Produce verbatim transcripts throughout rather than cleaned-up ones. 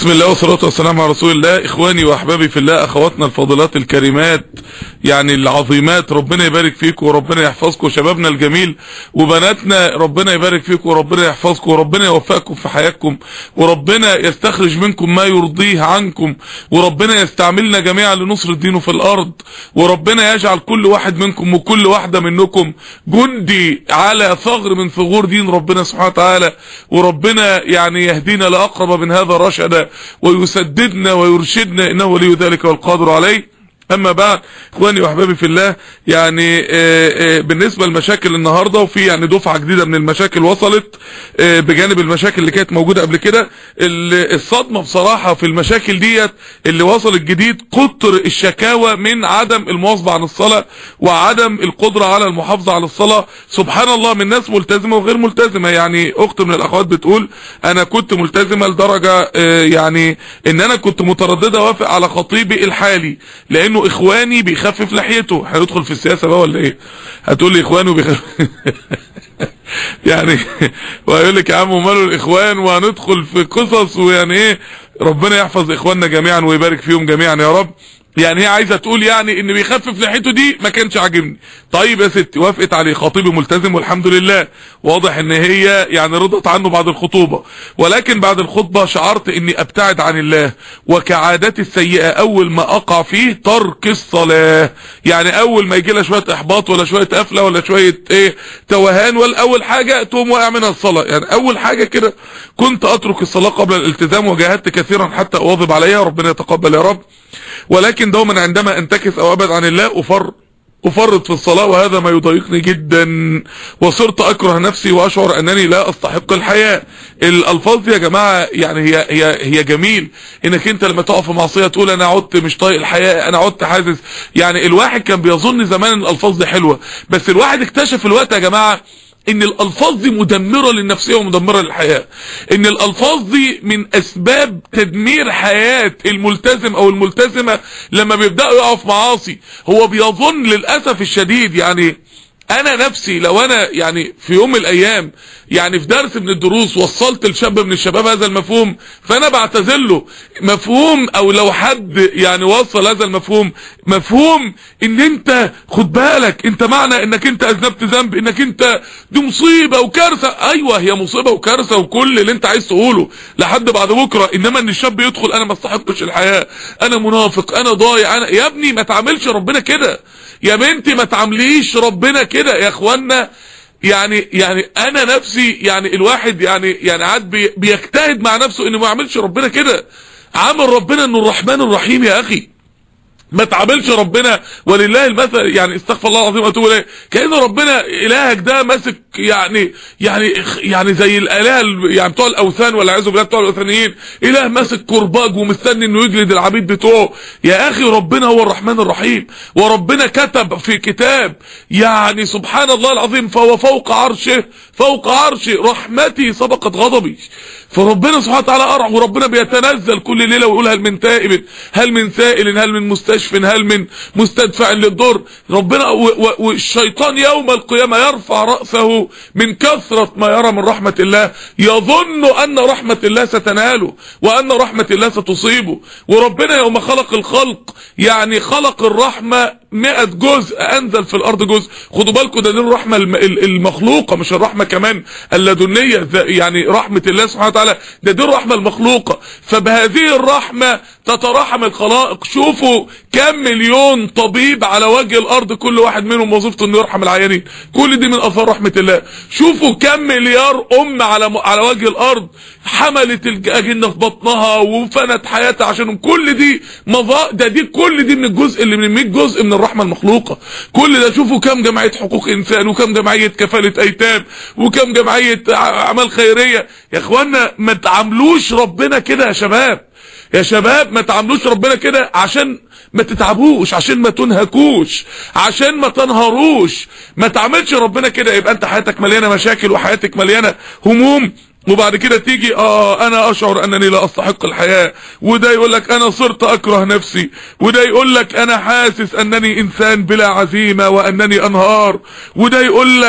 بسم الله والصلاة والسلام على رسول الله. اخواني واحبابي في الله، اخواتنا الفاضلات الكريمات يعني العظيمات، ربنا يبارك فيكم وربنا يحفظكم. شبابنا الجميل وبناتنا ربنا يبارك فيكم وربنا يحفظكم وربنا يوفقكم في حياتكم، وربنا يستخرج منكم ما يرضيه عنكم، وربنا يستعملنا جميعا لنصر دينه في الارض، وربنا يجعل كل واحد منكم وكل واحدة منكم جندي على ثغر من ثغور دين ربنا سبحانه وتعالى، وربنا يعني يهدينا لأقرب من هذا رشدا ويسددنا ويرشدنا انه ولي ذلك والقادر عليه. اما بعد اخواني واحبابي في الله، يعني آآ آآ بالنسبه لمشاكل النهارده، وفي يعني دفعه جديده من المشاكل وصلت بجانب المشاكل اللي كانت موجوده قبل كده. الصدمه بصراحه في المشاكل ديت اللي وصلت جديد كتر الشكاوى من عدم المواظبه عن الصلاه وعدم القدره على المحافظه على الصلاه، سبحان الله، من ناس ملتزمه وغير ملتزمه. يعني اخت من الاخوات بتقول انا كنت ملتزمه لدرجه يعني ان انا كنت متردده اوافق على خطيبي الحالي لانه اخواني بيخفف لحيته. هندخل في السياسه بقى ولا ايه؟ هتقول لي اخوانه بيخفف يعني وهيقول لك يا عم وماله الاخوان، وهندخل في قصص ويعني ايه. ربنا يحفظ اخواننا جميعا ويبارك فيهم جميعا يا رب. يعني هي عايزه تقول يعني ان بيخفف لحيته دي ما كانش عاجبني. طيب يا ستي، وافقت عليه، خطيبي ملتزم والحمد لله، واضح ان هي يعني رضت عنه بعد الخطوبه، ولكن بعد الخطبه شعرت اني ابتعد عن الله، وكعادتي السيئه اول ما اقع فيه ترك الصلاه. يعني اول ما يجي لها شويه احباط ولا شويه قفله ولا شويه ايه توهان، ولا اول حاجه تقوم واقع منها الصلاه. يعني اول حاجه كده كنت اترك الصلاه قبل الالتزام، وجاهدت كثيرا حتى اواظب عليها، ربنا يتقبل يا رب. ولكن دوما عندما انتكس او ابعد عن الله افر افرط في الصلاة، وهذا ما يضايقني جدا، وصرت اكره نفسي واشعر انني لا استحق الحياة. الالفاظ دي يا جماعة يعني هي هي هي جميل انك انت لما تقف في معصية تقول انا عدت مش طايق الحياة، انا عدت حاسس. يعني الواحد كان بيظن زمان ان الالفاظ دي حلوة، بس الواحد اكتشف الوقت يا جماعة ان الالفاظ دي مدمرة للنفسية ومدمرة للحياة، ان الالفاظ دي من اسباب تدمير حياة الملتزم او الملتزمة لما بيبدأوا يقعوا في معاصي. هو بيظن للأسف الشديد، يعني انا نفسي لو انا يعني في يوم من الايام يعني في درس من الدروس وصلت لشاب من الشباب هذا المفهوم، فانا بعتذله مفهوم، او لو حد يعني وصل هذا المفهوم، مفهوم ان انت خد بالك، انت معنى انك انت اذنبت ذنب انك انت دي مصيبة وكارثة. ايوه هي مصيبة وكارثة وكل اللي انت عايز تقوله لحد بعد بكرة، انما ان الشاب يدخل انا ما استحقش الحياة، انا منافق، انا ضايع، انا يا ابني ما تعاملش ربنا كده، يا بنتي ما تعامليش ربنا كده يا اخوانا. يعني يعني انا نفسي يعني الواحد يعني يعني عاد بي بيجتهد مع نفسه انه ما يعملش ربنا كده. عامل ربنا انه الرحمن الرحيم يا اخي، ما تعاملش ربنا ولله المثل، يعني استغفر الله العظيم واتوب اليه، كأن ربنا الهك ده ماسك يعني يعني يعني زي الالهه يعني بتوع الاوثان ولا اعوذ بالله بتوع الاوثانيين، اله ماسك كرباج ومستني انه يجلد العبيد بتوعه. يا اخي ربنا هو الرحمن الرحيم، وربنا كتب في كتاب يعني سبحان الله العظيم، فهو فوق عرشه، فوق عرشه رحمتي سبقت غضبي. فربنا سبحانه وتعالى أرع، وربنا بيتنزل كل ليله ويقول هل من تائب، هل من سائل، هل من مستشف، هل من مستدفع للضر. ربنا والشيطان يوم القيامه يرفع راسه من كثره ما يرى من رحمه الله، يظن ان رحمه الله ستناله وان رحمه الله ستصيبه. وربنا يوم خلق الخلق يعني خلق الرحمه مئة جزء، انزل في الارض جزء. خدوا بالكم ده دي الرحمه المخلوقه مش الرحمه كمان اللدنيه، يعني رحمه الله سبحانه وتعالى ده دي الرحمه المخلوقه. فبهذه الرحمه تترحم الخلائق. شوفوا كم مليون طبيب على وجه الارض كل واحد منهم وظيفته انه يرحم العيانين، كل دي من اثار رحمه الله. شوفوا كم مليار ام على على وجه الارض حملت الاجنه في بطنها وفنت حياتها عشانهم، كل دي مضاء، ده دي كل دي من الجزء اللي من مئة جزء من الرحمه المخلوقه. كل ده شوفوا كم جمعيه حقوق انسان، وكم جمعيه كفاله ايتام، وكم جمعيه اعمال خيريه. يا اخوانا ما تعاملوش ربنا كده يا شباب، يا شباب ما تعاملوش ربنا كده عشان ما تتعبوش، عشان ما تنهكوش، عشان ما تنهروش. ما تعاملش ربنا كده، يبقى انت حياتك مليانه مشاكل وحياتك مليانه هموم، وبعد كده تيجي اه انا اشعر انني لا استحق الحياة، وده يقول لك انا صرت اكره نفسي، وده يقول لك انا حاسس انني انسان بلا عزيمة وانني انهار، وده يقول لك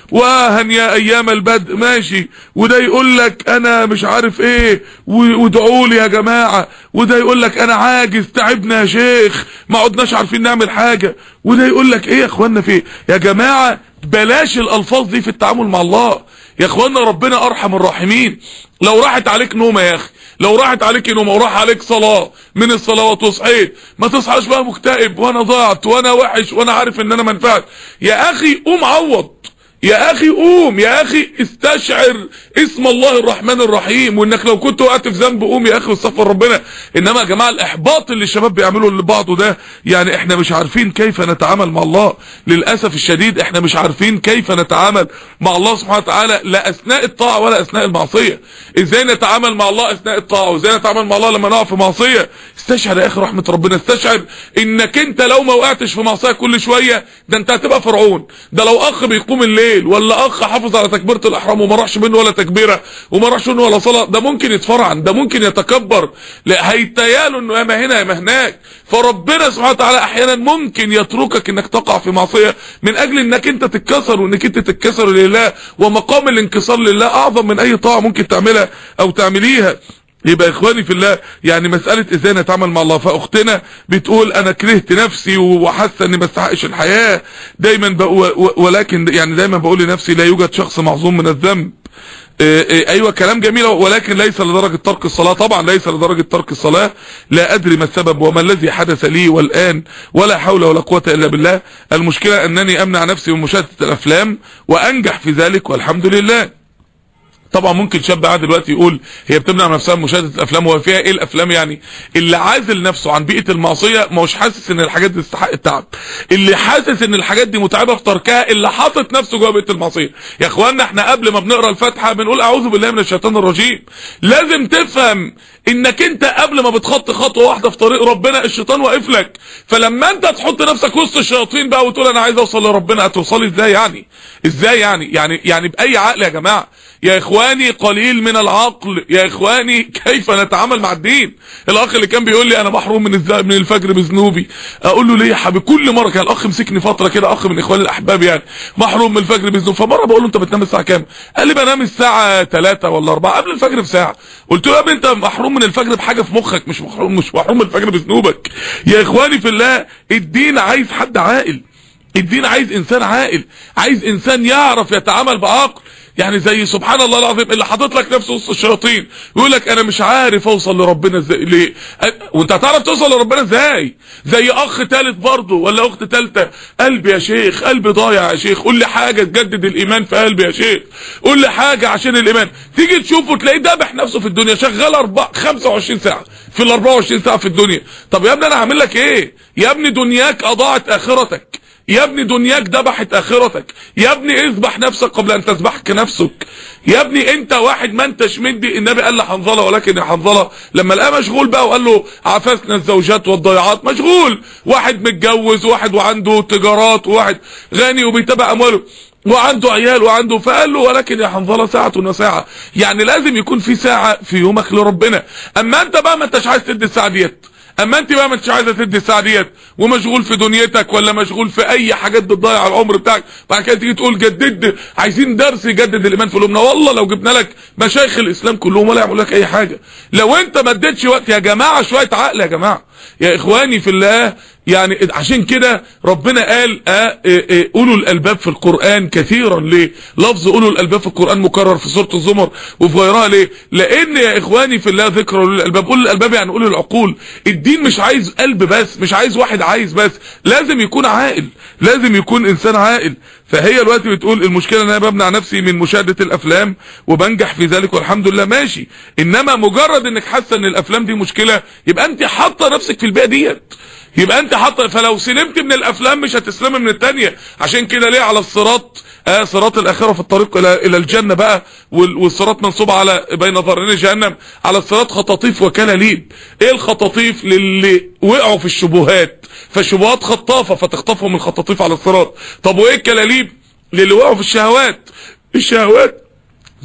وهنيا ايام البدء ماشي، وده يقول لك انا مش عارف ايه وادعوا لي يا جماعه، وده يقول لك انا عاجز تعبنا يا شيخ ما عدناش عارفين نعمل حاجه، وده يقول لك ايه يا اخوانا في يا جماعه. بلاش الالفاظ دي في التعامل مع الله يا اخوانا. ربنا ارحم الراحمين. لو راحت عليك نومه يا اخي، لو راحت عليك نومه وراح عليك صلاه من الصلوات وصحيت، ما تصحاش بقى مكتئب وانا ضاعت وانا وحش وانا عارف ان انا ما نفعت. يا اخي قوم عوض، يا اخي قوم، يا اخي استشعر اسم الله الرحمن الرحيم، وانك لو كنت وقعت في ذنب قوم يا اخي واستغفر ربنا. انما يا جماعه الاحباط اللي الشباب بيعملوا لبعضه ده، يعني احنا مش عارفين كيف نتعامل مع الله. للاسف الشديد احنا مش عارفين كيف نتعامل مع الله سبحانه وتعالى، لا اثناء الطاعه ولا اثناء المعصيه. ازاي نتعامل مع الله اثناء الطاعه، وازاي نتعامل مع الله لما نقع في معصيه. استشعر يا اخي رحمه ربنا، استشعر انك انت لو ما وقعتش في معصيه كل شويه ده انت هتبقى فرعون. ده لو اخ بيقوم الليل ولا اخ حافظ على تكبيره الاحرام وما راحش منه ولا تكبيره وما راحش منه ولا صلاه، ده ممكن يتفرعن، ده ممكن يتكبر، لا هيتياله انه يا ما هنا يا ما هناك. فربنا سبحانه وتعالى احيانا ممكن يتركك انك تقع في معصيه من اجل انك انت تتكسر، وانك انت تتكسر لله. ومقام الانكسار لله اعظم من اي طاعه ممكن تعملها او تعمليها. يبقى اخواني في الله، يعني مسألة ازاي نتعامل مع الله. فاختنا بتقول انا كرهت نفسي وحاسه اني ما استحقش الحياه دايما بقول، ولكن يعني دايما بقول لنفسي لا يوجد شخص معصوم من الذنب. إيه إيه ايوه كلام جميل، ولكن ليس لدرجه ترك الصلاه. طبعا ليس لدرجه ترك الصلاه. لا ادري ما السبب وما الذي حدث لي والان، ولا حول ولا قوه الا بالله. المشكله انني امنع نفسي من مشاهده الافلام وانجح في ذلك والحمد لله. طبعا ممكن شاب قاعد دلوقتي يقول هي بتمنع نفسها من مشاهده الافلام، هو فيها ايه الافلام يعني؟ اللي عازل نفسه عن بيئه المعصيه ما هوش حاسس ان الحاجات دي تستحق التعب. اللي حاسس ان الحاجات دي متعبه في تركها اللي حاطط نفسه جوه بيئه المعصيه. يا اخوانا احنا قبل ما بنقرا الفاتحه بنقول اعوذ بالله من الشيطان الرجيم. لازم تفهم انك انت قبل ما بتخطي خطوه واحده في طريق ربنا الشيطان واقف لك. فلما انت تحط نفسك وسط الشياطين بقى وتقول انا عايز اوصل لربنا، هتوصلي ازاي يعني؟ ازاي يعني؟ يعني يعني باي عقل يا جماعه؟ يا اخواني قليل من العقل يا اخواني كيف نتعامل مع الدين. الاخ اللي كان بيقول لي انا محروم من من الفجر بذنوبي، اقول له ليه يا حبيبي؟ كل مره كان الاخ مسكني فتره كده، اخ من اخواني الاحباب يعني، محروم من الفجر بذنوبي. فمره بقول له انت بتنام الساعه كام؟ قال لي بنام الساعه ثلاثة ولا أربعة قبل الفجر بساعه. قلت له يا ابني انت محروم من الفجر بحاجه في مخك، مش محروم مش محروم من الفجر بذنوبك. يا اخواني في الله، الدين عايز حد عاقل، الدين عايز انسان عاقل، عايز انسان يعرف يتعامل بعقل. يعني زي سبحان الله العظيم اللي حاطط لك نفسه وسط الشياطين يقول لك انا مش عارف اوصل لربنا ازاي. ليه؟ وانت هتعرف توصل لربنا ازاي؟ زي اخ ثالث برضه ولا اخت ثالثه، قلبي يا شيخ، قلبي ضايع يا شيخ، قول لي حاجه تجدد الايمان في قلبي يا شيخ، قول لي حاجه عشان الايمان. تيجي تشوفه تلاقيه دابح نفسه في الدنيا، شغال أربعة خمسة وعشرين ساعه في ال أربعة وعشرين ساعه في الدنيا. طب يا ابني انا هعمل لك ايه؟ يا ابني دنياك اضاعت اخرتك، يا ابني دنياك ذبحت اخرتك، يا ابني اذبح نفسك قبل ان تذبحك نفسك. يا ابني انت واحد ما انتش مدي. النبي قال لحنظله ولكن يا حنظله لما لقاه مشغول بقى وقال له عفسنا الزوجات والضيعات، مشغول، واحد متجوز وواحد وعنده تجارات وواحد غني وبيتابع امواله وعنده عيال وعنده، فقال له ولكن يا حنظله ساعه وساعه. يعني لازم يكون في ساعه في يومك لربنا. اما انت بقى ما انتش عايز تدي الساعه ديت، اما انت بقى ما انتش عايزه تدي الساعه ديت ومشغول في دنيتك ولا مشغول في اي حاجات بتضيع العمر بتاعك، بعد كده تيجي تقول جدد، عايزين درس يجدد الايمان في قلوبنا. والله لو جبنا لك مشايخ الاسلام كلهم ولا يعملوا لك اي حاجه لو انت ما اديتش وقت. يا جماعه شويه عقل يا جماعه يا اخواني في الله. يعني عشان كده ربنا قال اه اه اولو الالباب في القرآن كثيرا. ليه لفظ اولو الالباب في القرآن مكرر في سورة الزمر وفي غيرها؟ ليه؟ لان يا اخواني في الله ذكر اولو الالباب. اولو الالباب يعني اولو العقول. الدين مش عايز قلب بس، مش عايز واحد عايز بس، لازم يكون عاقل، لازم يكون انسان عاقل. فهي دلوقتي بتقول المشكله ان انا بمنع نفسي من مشاهده الافلام وبنجح في ذلك والحمد لله، ماشي. انما مجرد انك حاسه ان الافلام دي مشكله يبقى انت حاطه نفسك في البيئه ديت، يبقى انت حاطه. فلو سلمت من الافلام مش هتسلم من الثانيه. عشان كده ليه على الصراط آه صراط الاخره في الطريق الى الى الجنه بقى، والصراط منصوب على بين ظهرين جهنم، على الصراط خطاطيف وكلاليب. ايه الخطاطيف؟ للي وقعوا في الشبهات، فالشبهات خطافه فتخطفهم الخطاطيف على الصراط. طب وايه الكلاليب؟ للي وقعوا في الشهوات، الشهوات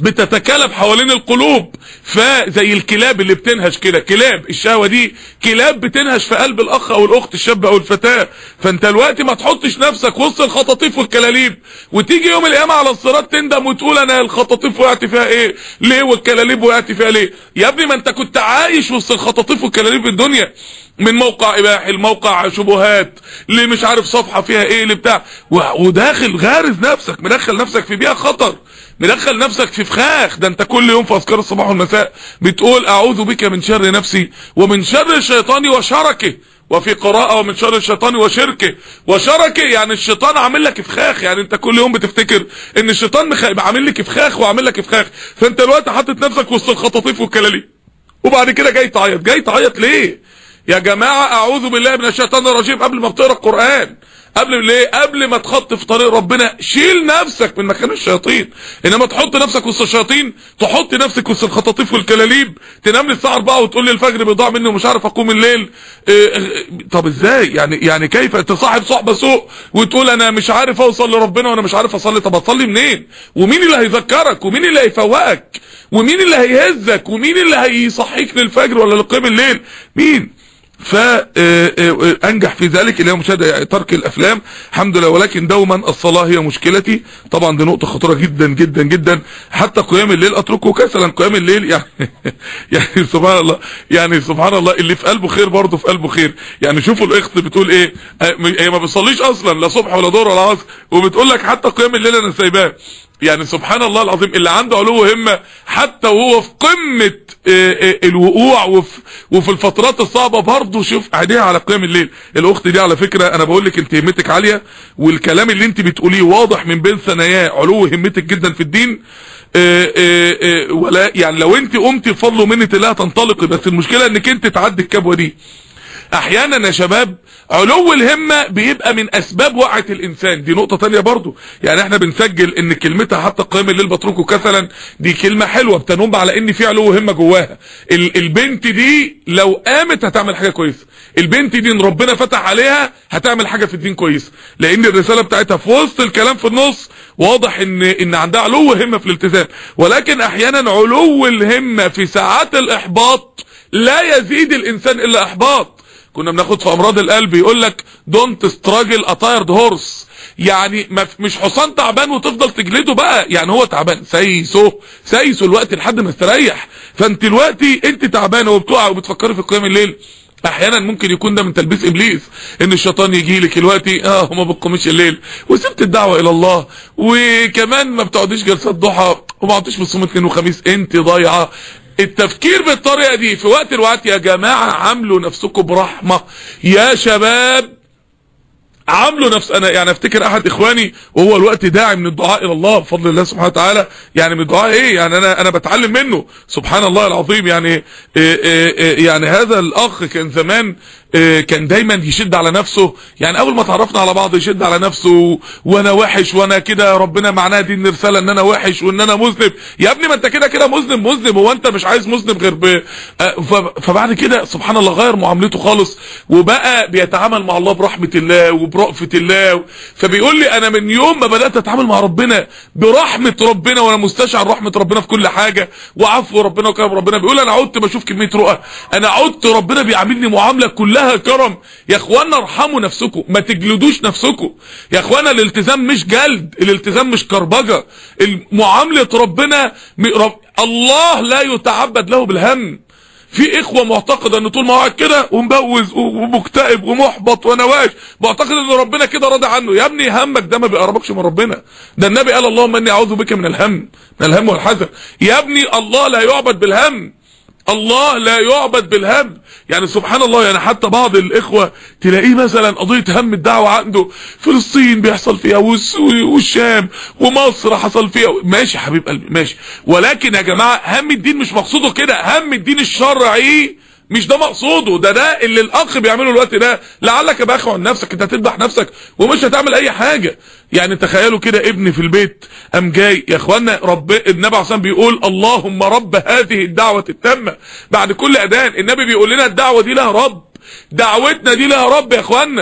بتتكالب حوالين القلوب، فزي الكلاب اللي بتنهش كده، كلاب الشهوة دي كلاب بتنهش في قلب الاخ او الاخت، الشاب او الفتاة. فانت الوقت ما تحطش نفسك وسط الخطاطيف والكلاليب وتيجي يوم القيامة على الصراط تندم وتقول انا الخطاطيف وقعت فيها ايه ليه والكلاليب وقعت فيها ليه. يا ابني ما انت كنت عايش وسط الخطاطيف والكلاليب في الدنيا، من موقع اباحي لموقع شبهات اللي مش عارف صفحة فيها ايه اللي بتاع، وداخل غارز نفسك، مدخل نفسك في بيئة خطر، مدخل نفسك في فخاخ. ده انت كل يوم في اذكار الصباح والمساء بتقول اعوذ بك من شر نفسي ومن شر الشيطان وشركه، وفي قراءة ومن شر الشيطان وشركه. وشركه يعني الشيطان عامل لك فخاخ، يعني انت كل يوم بتفتكر ان الشيطان عامل لك فخاخ وعامل لك فخاخ، فانت الوقت حاطط نفسك وسط الخطاطيف والكلاليب، وبعد كده جاي تعيط. جاي تعيط ليه يا جماعة؟ اعوذ بالله من الشيطان الرجيم قبل ما بتقرا القرآن، قبل ليه؟ قبل ما تخط في طريق ربنا شيل نفسك من مكان الشياطين. انما تحط نفسك وسط الشياطين، تحط نفسك وسط الخطاطيف والكلاليب، تنام لي الساعه أربعة وتقول لي الفجر بيضيع مني ومش عارف اقوم الليل. إيه إيه طب ازاي يعني؟ يعني كيف تصاحب صحبه سوء وتقول انا مش عارف اوصل لربنا وانا مش عارف اصلي؟ طب اصلي منين؟ ومين اللي هيذكرك؟ ومين اللي هيفوقك؟ ومين اللي هيهزك؟ ومين اللي هيصحيك للفجر ولا لقيام الليل؟ مين؟ فانجح في ذلك اللي هو مشاهده ترك الافلام الحمد لله. ولكن دوما الصلاه هي مشكلتي، طبعا دي نقطه خطيره جدا جدا جدا. حتى قيام الليل اتركه كسلا، قيام الليل يعني يعني سبحان الله، يعني سبحان الله اللي في قلبه خير برضه في قلبه خير. يعني شوفوا الاخت بتقول ايه، هي ما بتصليش اصلا لا صبح ولا ظهر ولا عصر، وبتقول لك حتى قيام الليل انا سايباه. يعني سبحان الله العظيم اللي عنده علو همة حتى وهو في قمة الوقوع وفي, وفي الفترات الصعبة برضه شوف عينيها على قيام الليل. الاخت دي على فكرة انا بقول لك انت همتك عالية، والكلام اللي انت بتقوليه واضح من بين ثناياه علو همتك جدا في الدين. اه اه اه ولا يعني لو انت قمتي بفضل ومنة الله تنطلقي، بس المشكلة انك انت تعدي الكبوة دي. احيانا يا شباب علو الهمة بيبقى من اسباب وقعة الانسان، دي نقطة تانية برضو. يعني احنا بنسجل ان كلمتها حتى قيام الليل بتركه كسلا دي كلمة حلوة بتنم على ان في علو همة جواها. البنت دي لو قامت هتعمل حاجة كويسة، البنت دي ان ربنا فتح عليها هتعمل حاجة في الدين كويسة، لان الرسالة بتاعتها في وسط الكلام في النص واضح ان ان عندها علو همة في الالتزام. ولكن احيانا علو الهمة في ساعات الاحباط لا يزيد الانسان الا احباط. كنا بناخد في امراض القلب يقول لك دونت ستراجل ا تايرد هورس، يعني مش حصان تعبان وتفضل تجلده بقى، يعني هو تعبان سايسه سايسه الوقت لحد ما استريح. فانت دلوقتي انت تعبانه وبتقع وبتفكري في قيام الليل، احيانا ممكن يكون ده من تلبيس ابليس، ان الشيطان يجي لك دلوقتي اه وما بتقوميش الليل وسبت الدعوه الى الله، وكمان ما بتقعديش جلسات ضحى وما عدتيش بتصومي اثنين وخميس، انت ضايعه. التفكير بالطريقة دي في وقت الوقت يا جماعة عاملوا نفسكم برحمة يا شباب، عاملوا نفس. انا يعني افتكر احد اخواني وهو الوقت داعي من الدعاء الى الله بفضل الله سبحانه وتعالى، يعني من الدعاء ايه يعني انا انا بتعلم منه سبحان الله العظيم. يعني إيه إيه إيه يعني هذا الاخ كان زمان إيه كان دايما يشد على نفسه، يعني اول ما تعرفنا على بعض يشد على نفسه وانا وحش وانا كده ربنا معناها دي الرساله ان انا وحش وان انا مذنب. يا ابني ما انت كده كده مذنب مذنب، هو انت مش عايز مذنب غير ب فبعد كده سبحان الله غير معاملته خالص وبقى بيتعامل مع الله برحمه الله وبرأفه الله. فبيقول لي انا من يوم ما بدات اتعامل مع ربنا برحمه ربنا وانا مستشعر رحمه ربنا في كل حاجه وعفو ربنا وكرم ربنا، بيقول انا عدت بشوف كميه رؤى، انا عدت ربنا بيعاملني معامله كلها كرم. يا اخوانا ارحموا نفسكم، ما تجلدوش نفسكم يا اخوانا. الالتزام مش جلد، الالتزام مش كربجه، معامله ربنا رب الله لا يتعبد له بالهم. في اخوه معتقده ان طول ما قاعد كده ومبوز ومكتئب ومحبط ونواش معتقد ان ربنا كده راضي عنه. يا ابني همك ده ما بيقربكش من ربنا، ده النبي قال اللهم اني اعوذ بك من الهم من الهم والحزن. يا ابني الله لا يعبد بالهم، الله لا يعبد بالهم. يعني سبحان الله، يعني حتى بعض الاخوة تلاقيه مثلا قضية هم الدعوة عنده فلسطين بيحصل فيها والشام ومصر حصل فيها، ماشي يا حبيب قلبي ماشي، ولكن يا جماعة هم الدين مش مقصوده كده، هم الدين الشرعي مش ده مقصوده، ده ده اللي الاخ بيعمله الوقت ده. لعلك يا باخي عن نفسك انت هتذبح نفسك ومش هتعمل اي حاجه. يعني تخيلوا كده ابن في البيت قام جاي يا اخوانا، رب النبي عليه الصلاه والسلام بيقول اللهم رب هذه الدعوه التامه بعد كل اذان. النبي بيقول لنا الدعوه دي لها رب، دعوتنا دي لها رب يا اخوانا.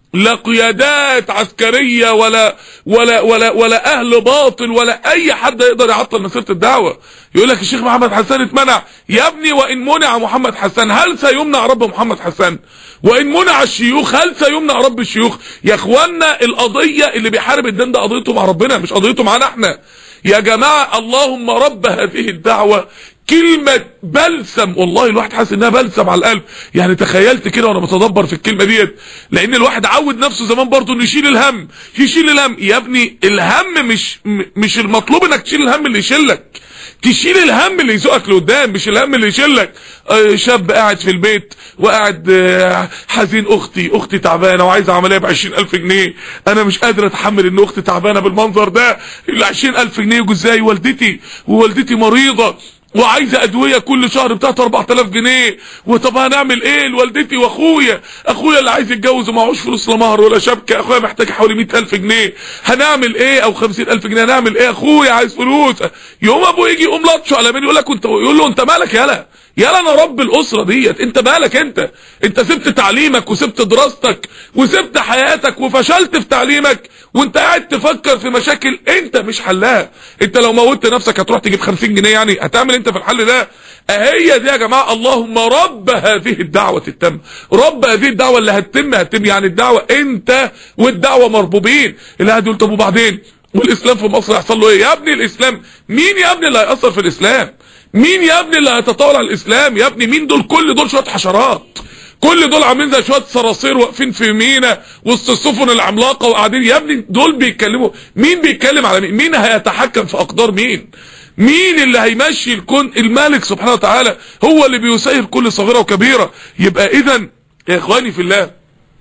لا قيادات عسكرية ولا ولا ولا ولا اهل باطل ولا اي حد يقدر يعطل مسيرة الدعوة. يقول لك الشيخ محمد حسان اتمنع. يا ابني وان منع محمد حسان هل سيمنع رب محمد حسان؟ وان منع الشيوخ هل سيمنع رب الشيوخ؟ يا اخوانا القضية اللي بيحارب الدين ده قضيته مع ربنا مش قضيته معانا احنا يا جماعة. اللهم رب هذه الدعوة كلمة بلسم، والله الواحد حاسس انها بلسم على القلب. يعني تخيلت كده وانا بتدبر في الكلمة ديت، لان الواحد عود نفسه زمان برضه انه يشيل الهم يشيل الهم. يا ابني الهم مش مش المطلوب انك تشيل الهم اللي يشيلك، تشيل الهم اللي يزقك لقدام مش الهم اللي يشيلك. شاب قاعد في البيت وقاعد حزين، اختي اختي تعبانه وعايزه عمليه ب عشرين ألف جنيه، انا مش قادر اتحمل ان اختي تعبانه بالمنظر ده. ال عشرين ألف جنيه جزاي والدتي ووالدتي مريضه وعايزه ادويه كل شهر بتاعت أربعة آلاف جنيه، وطب هنعمل ايه لوالدتي؟ واخويا اخويا اللي عايز يتجوز ومعهوش فلوس لا مهر ولا شبكه، اخويا محتاج حوالي مئة ألف جنيه، هنعمل ايه؟ او خمسين ألف جنيه هنعمل ايه؟ اخويا عايز فلوس. يوم ابوه يجي يقوم لطشه على مين؟ يقول لك انت، يقول له انت مالك يالا يالا انا رب الاسره ديت، انت مالك؟ انت انت سبت تعليمك وسبت دراستك وسبت حياتك وفشلت في تعليمك وانت قاعد تفكر في مشاكل انت مش حلها. انت لو موتت نفسك هتروح تجيب خمسين جنيه، يعني هتعمل انت في الحل ده؟ اهي دي يا جماعه اللهم رب هذه الدعوه التامه، رب هذه الدعوه اللي هتتم هتتم يعني الدعوه انت والدعوه مربوبين. اللي قاعد يقول طب وبعدين والاسلام في مصر هيحصل له ايه؟ يا ابني الاسلام مين يا ابني اللي هيأثر في الاسلام؟ مين يا ابني اللي هيتطاول على الاسلام؟ يا ابني مين دول؟ كل دول شويه حشرات، كل دول عاملين زي شويه صراصير واقفين في مينا وسط السفن العملاقه وقاعدين. يا ابني دول بيتكلموا، مين بيتكلم على مين؟ مين هيتحكم في اقدار مين؟ مين اللي هيمشي الكون؟ الملك سبحانه وتعالى هو اللي بيسير كل صغيره وكبيره. يبقى اذا يا اخواني في الله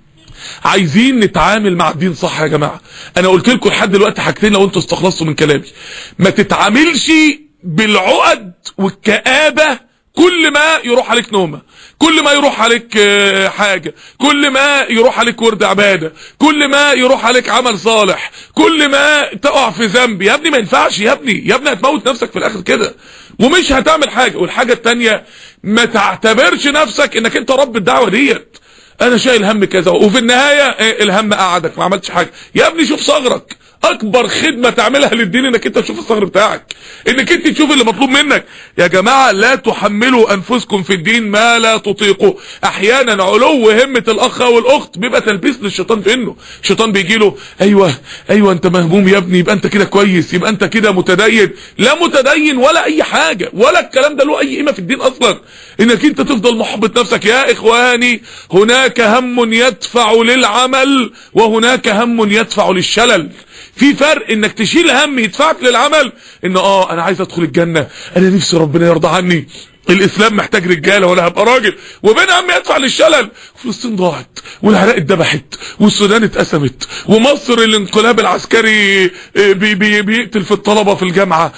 عايزين نتعامل مع الدين صح يا جماعه. انا قلت لكم لحد دلوقتي حاجتين لو انتوا استخلصتوا من كلامي، ما تتعاملش بالعقد والكآبة كل ما يروح عليك نومة، كل ما يروح عليك حاجة، كل ما يروح عليك ورد عبادة، كل ما يروح عليك عمل صالح، كل ما تقع في ذنب. يا ابني ما ينفعش يا ابني، يا ابني هتموت نفسك في الاخر كده ومش هتعمل حاجة. والحاجة التانية ما تعتبرش نفسك انك انت رب الدعوة ديت، انا شايل هم كذا وفي النهاية الهم قعدك ما عملتش حاجة. يا ابني شوف صغرك، اكبر خدمة تعملها للدين انك انت تشوف الصغر بتاعك، انك انت تشوف اللي مطلوب منك. يا جماعة لا تحملوا انفسكم في الدين ما لا تطيقوا. احيانا علو همة الاخ او الاخت بيبقى تلبيس للشيطان في انه الشيطان بيجي له ايوه ايوه انت مهموم يا ابني، يبقى انت كده كويس، يبقى انت كده متدين. لا متدين ولا اي حاجة ولا الكلام ده له اي قيمة في الدين اصلا، انك انت تفضل محبط نفسك. يا اخواني هناك هم يدفع للعمل وهناك هم يدفع للشلل. في فرق انك تشيل هم يدفعك للعمل، ان اه انا عايز ادخل الجنة، انا نفسي ربنا يرضى عني، الاسلام محتاج رجاله وانا هبقى راجل، وبين هم يدفع للشلل. فلسطين ضاعت والعراق اتذبحت والسودان اتقسمت ومصر الانقلاب العسكري بي بي بيقتل في الطلبه في الجامعه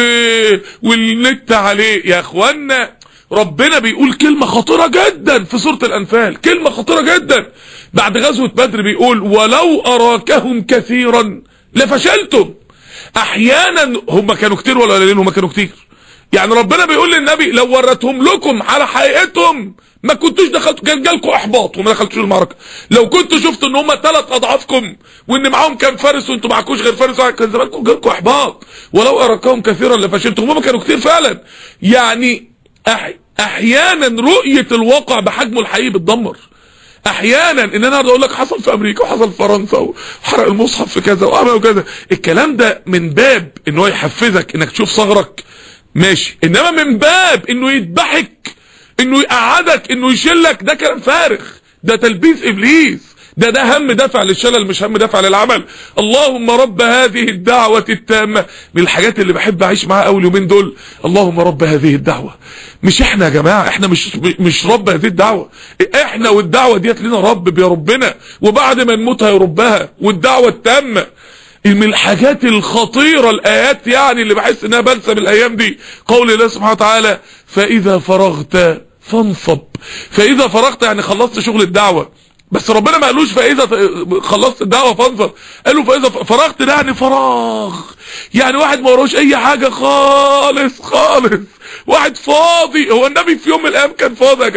والنت عليه. يا اخوانا ربنا بيقول كلمة خطيرة جدا في سورة الأنفال، كلمة خطيرة جدا بعد غزوة بدر، بيقول ولو أراكهم كثيرا لفشلتم. أحيانا هم كانوا كتير ولا قليلين؟ هم كانوا كتير. يعني ربنا بيقول للنبي لو ورتهم لكم على حقيقتهم ما كنتوش دخلتوا، كان جالكم احباط وما دخلتوش المعركه. لو كنتوا شفتوا ان هم ثلاث اضعافكم وان معاهم كام فارس وانتوا معكوش غير فارس واحد كان زمانكم جالكم احباط. ولو اراكهم كثيرا لفشلتم، هم كانوا كتير فعلا. يعني أح احيانا رؤيه الواقع بحجمه الحقيقي بتدمر. احيانا ان انا اقول لك حصل في امريكا وحصل في فرنسا وحرق المصحف في كذا وعمل وكذا، الكلام ده من باب ان هو يحفزك انك تشوف ثغرك ماشي، انما من باب انه يذبحك، انه يقعدك، انه يشلك، ده كلام فارغ، ده تلبيس ابليس، ده ده هم دافع للشلل مش هم دافع للعمل. اللهم رب هذه الدعوة التامة، من الحاجات اللي بحب اعيش معاها اول يومين دول، اللهم رب هذه الدعوة. مش احنا يا جماعة، احنا مش مش رب هذه الدعوة، احنا والدعوة ديت لنا رب بيربنا وبعد ما نموت هيربها، والدعوة التامة. من الحاجات الخطيرة الآيات يعني اللي بحس انها بلسم الايام دي قول الله سبحانه وتعالى فإذا فرغت فانصب. فإذا فرغت يعني خلصت شغل الدعوة، بس ربنا ما قالوش فإذا خلصت الدعوة فانصب، قالوا فإذا فرغت ده يعني فراغ، يعني واحد ما وراهوش اي حاجة خالص خالص، واحد فاضي. هو النبي في يوم من الايام كان فاضي يا جماعة؟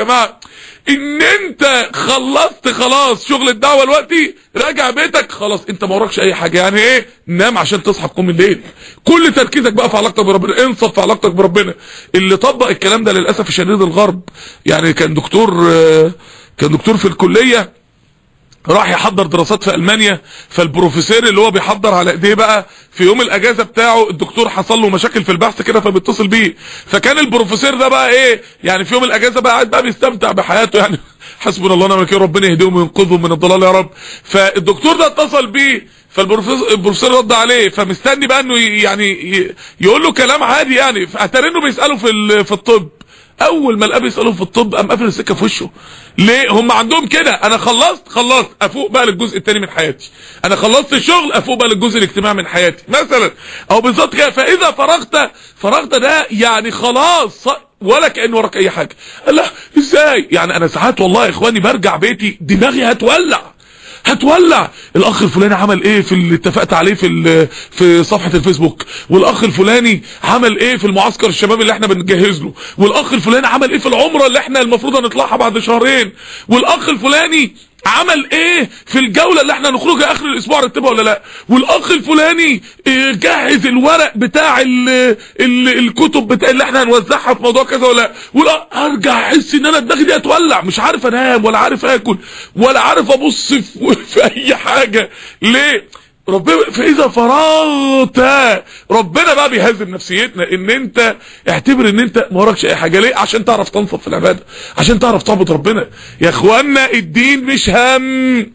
ان انت خلصت خلاص شغل الدعوه دلوقتي، راجع بيتك خلاص انت ما وراكش اي حاجه. يعني ايه؟ نام عشان تصحى تقوم الليل. كل تركيزك بقى في علاقتك بربنا، انصف في علاقتك بربنا. اللي طبق الكلام ده للاسف الشديد الغرب. يعني كان دكتور كان دكتور في الكليه راح يحضر دراسات في المانيا، فالبروفيسور اللي هو بيحضر على ايديه بقى في يوم الاجازه بتاعه الدكتور حصل له مشاكل في البحث كده فبيتصل بيه. فكان البروفيسور ده بقى ايه يعني في يوم الاجازه بقى قاعد بقى بيستمتع بحياته، يعني حسبنا الله ونعم الوكيل، ربنا يهديهم وينقذهم من الضلال يا رب. فالدكتور ده اتصل بيه، فالبروفيسور رد عليه، فمستني بقى انه يعني يقول له كلام عادي يعني، فاتارينه بيساله في في الطب. اول ما الاب يسالوه في الطب قام قافل السكه في وشه. ليه؟ هم عندهم كده، انا خلصت خلصت افوق بقى للجزء الثاني من حياتي، انا خلصت الشغل افوق بقى للجزء الاجتماعي من حياتي مثلا، او بالظبط كده. فاذا فرغت فرغت ده يعني خلاص ولا كأن وراك اي حاجه. لا ازاي يعني؟ انا ساعات والله يا اخواني برجع بيتي دماغي هتولع هتولع. الاخ الفلاني عمل ايه في اللي اتفقت عليه في في صفحه الفيسبوك، والاخ الفلاني عمل ايه في المعسكر الشباب اللي احنا بنجهز له، والاخ الفلاني عمل ايه في العمره اللي احنا المفروض هنطلعها بعد شهرين، والاخ الفلاني عمل ايه في الجولة اللي احنا هنخرجها اخر الاسبوع رتبها ولا لا، والاخ الفلاني جهز الورق بتاع ال ال الكتب بتاع اللي احنا هنوزعها في موضوع كذا ولا لا. ارجع احس ان انا دماغي دي هتولع، مش عارف انام ولا عارف اكل ولا عارف ابص في, في اي حاجة. ليه؟ ربنا فاذا فرغت ربنا بقى بيهزم نفسيتنا ان انت اعتبر ان انت ما وراكش اي حاجه. ليه؟ عشان تعرف تنصف في العباده، عشان تعرف تعبد ربنا. يا اخوانا الدين مش هم،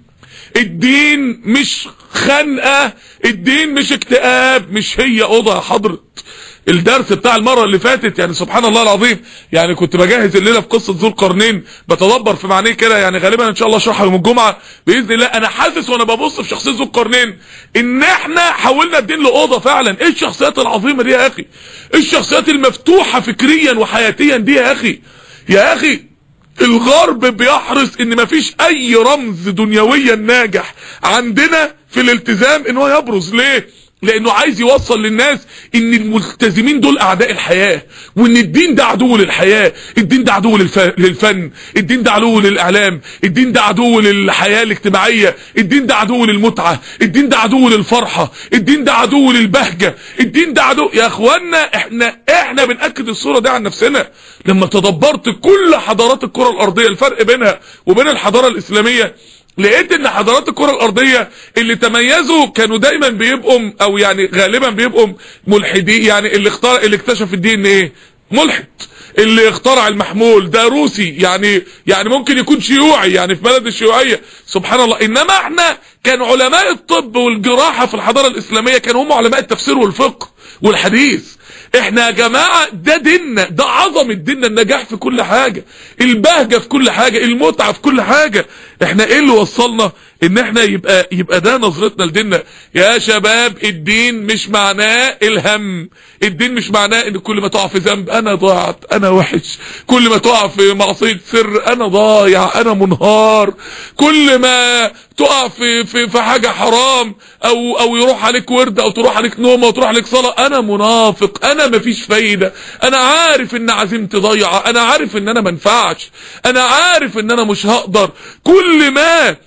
الدين مش خنقه، الدين مش اكتئاب، مش هي اوضه يا حضره. الدرس بتاع المره اللي فاتت يعني سبحان الله العظيم، يعني كنت بجهز الليله في قصه ذو القرنين بتدبر في معنيه كده، يعني غالبا ان شاء الله اشرحها يوم الجمعه باذن الله. انا حاسس وانا ببص في شخصيه ذو القرنين ان احنا حولنا الدين لاوضه فعلا. ايه الشخصيات العظيمه دي يا اخي؟ ايه الشخصيات المفتوحه فكريا وحياتيا دي يا اخي؟ يا اخي الغرب بيحرص ان مفيش اي رمز دنيويا ناجح عندنا في الالتزام ان هو يبرز. ليه؟ لانه عايز يوصل للناس ان الملتزمين دول اعداء الحياة، وان الدين ده عدو للحياة، الدين ده عدو للف... للفن، الدين ده عدو للاعلام، الدين ده عدو للحياة الاجتماعية، الدين ده عدو للمتعة، الدين ده عدو للفرحة، الدين ده عدو للبهجة، الدين ده عدو. يا اخوانا احنا احنا بنأكد الصورة دي عن نفسنا. لما تدبرت كل حضارات الكرة الارضية الفرق بينها وبين الحضارة الاسلامية، لقيت ان حضارات الكرة الارضية اللي تميزوا كانوا دايما بيبقوا او يعني غالبا بيبقوا ملحدين. يعني اللي اختار اللي اكتشف الدين ايه؟ ملحد. اللي اخترع المحمول ده روسي، يعني يعني ممكن يكون شيوعي، يعني في بلد الشيوعية سبحان الله. انما احنا كان علماء الطب والجراحة في الحضارة الاسلامية كانوا هم علماء التفسير والفقه والحديث. احنا يا جماعة ده ديننا، ده عظمة ديننا، النجاح في كل حاجة، البهجة في كل حاجة، المتعة في كل حاجة. احنا ايه اللي وصلنا ان احنا يبقى يبقى ده نظرتنا لديننا؟ يا شباب الدين مش معناه الهم، الدين مش معناه ان كل ما تقع في ذنب انا ضاعت انا وحش، كل ما تقع في معصية سر انا ضايع انا منهار، كل ما تقع في في في حاجة حرام او او يروح عليك ورد او تروح عليك نوم او تروح عليك صلاة انا منافق، انا مفيش فايدة، انا عارف ان عزيمتي ضايعة، انا عارف ان انا منفعش، انا عارف ان انا مش هقدر. كل ما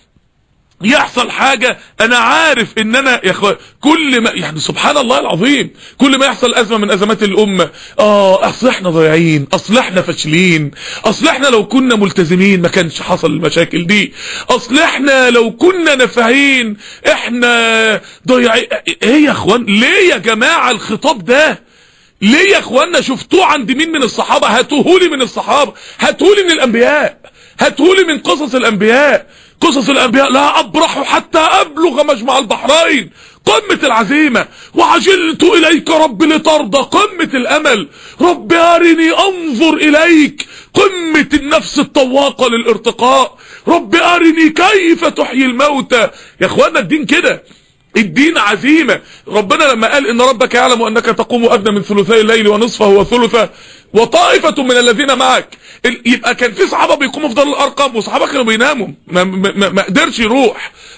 يحصل حاجة انا عارف ان انا يا اخوان كل ما يعني سبحان الله العظيم كل ما يحصل ازمة من ازمات الامة، اه اصل احنا ضايعين، اصل احنا فاشلين، اصل احنا لو كنا ملتزمين ما كانش حصل المشاكل دي، اصل احنا لو كنا نافعين احنا ضايعين. ايه يا اخوان ليه يا جماعة الخطاب ده؟ ليه يا اخوانا؟ شفتوه عند مين من الصحابة؟ هاتوهولي من الصحابة، هاتوهولي من الانبياء، هاتوهولي من قصص الانبياء. قصص الانبياء لا ابرح حتى ابلغ مجمع البحرين، قمة العزيمة، وعجلت اليك رب لترضى، قمة الامل، رب ارني انظر اليك، قمة النفس الطواقة للارتقاء، رب ارني كيف تحيي الموتى. يا اخوانا الدين كده، الدين عزيمة. ربنا لما قال ان ربك يعلم انك تقوم ادنى من ثلثي الليل ونصفه وثلثه وطائفة من الذين معك، يبقى كان في صحابة بيقوموا في دار الارقم وصحابة كانوا بيناموا، ما, ما, ما قدرش يروح.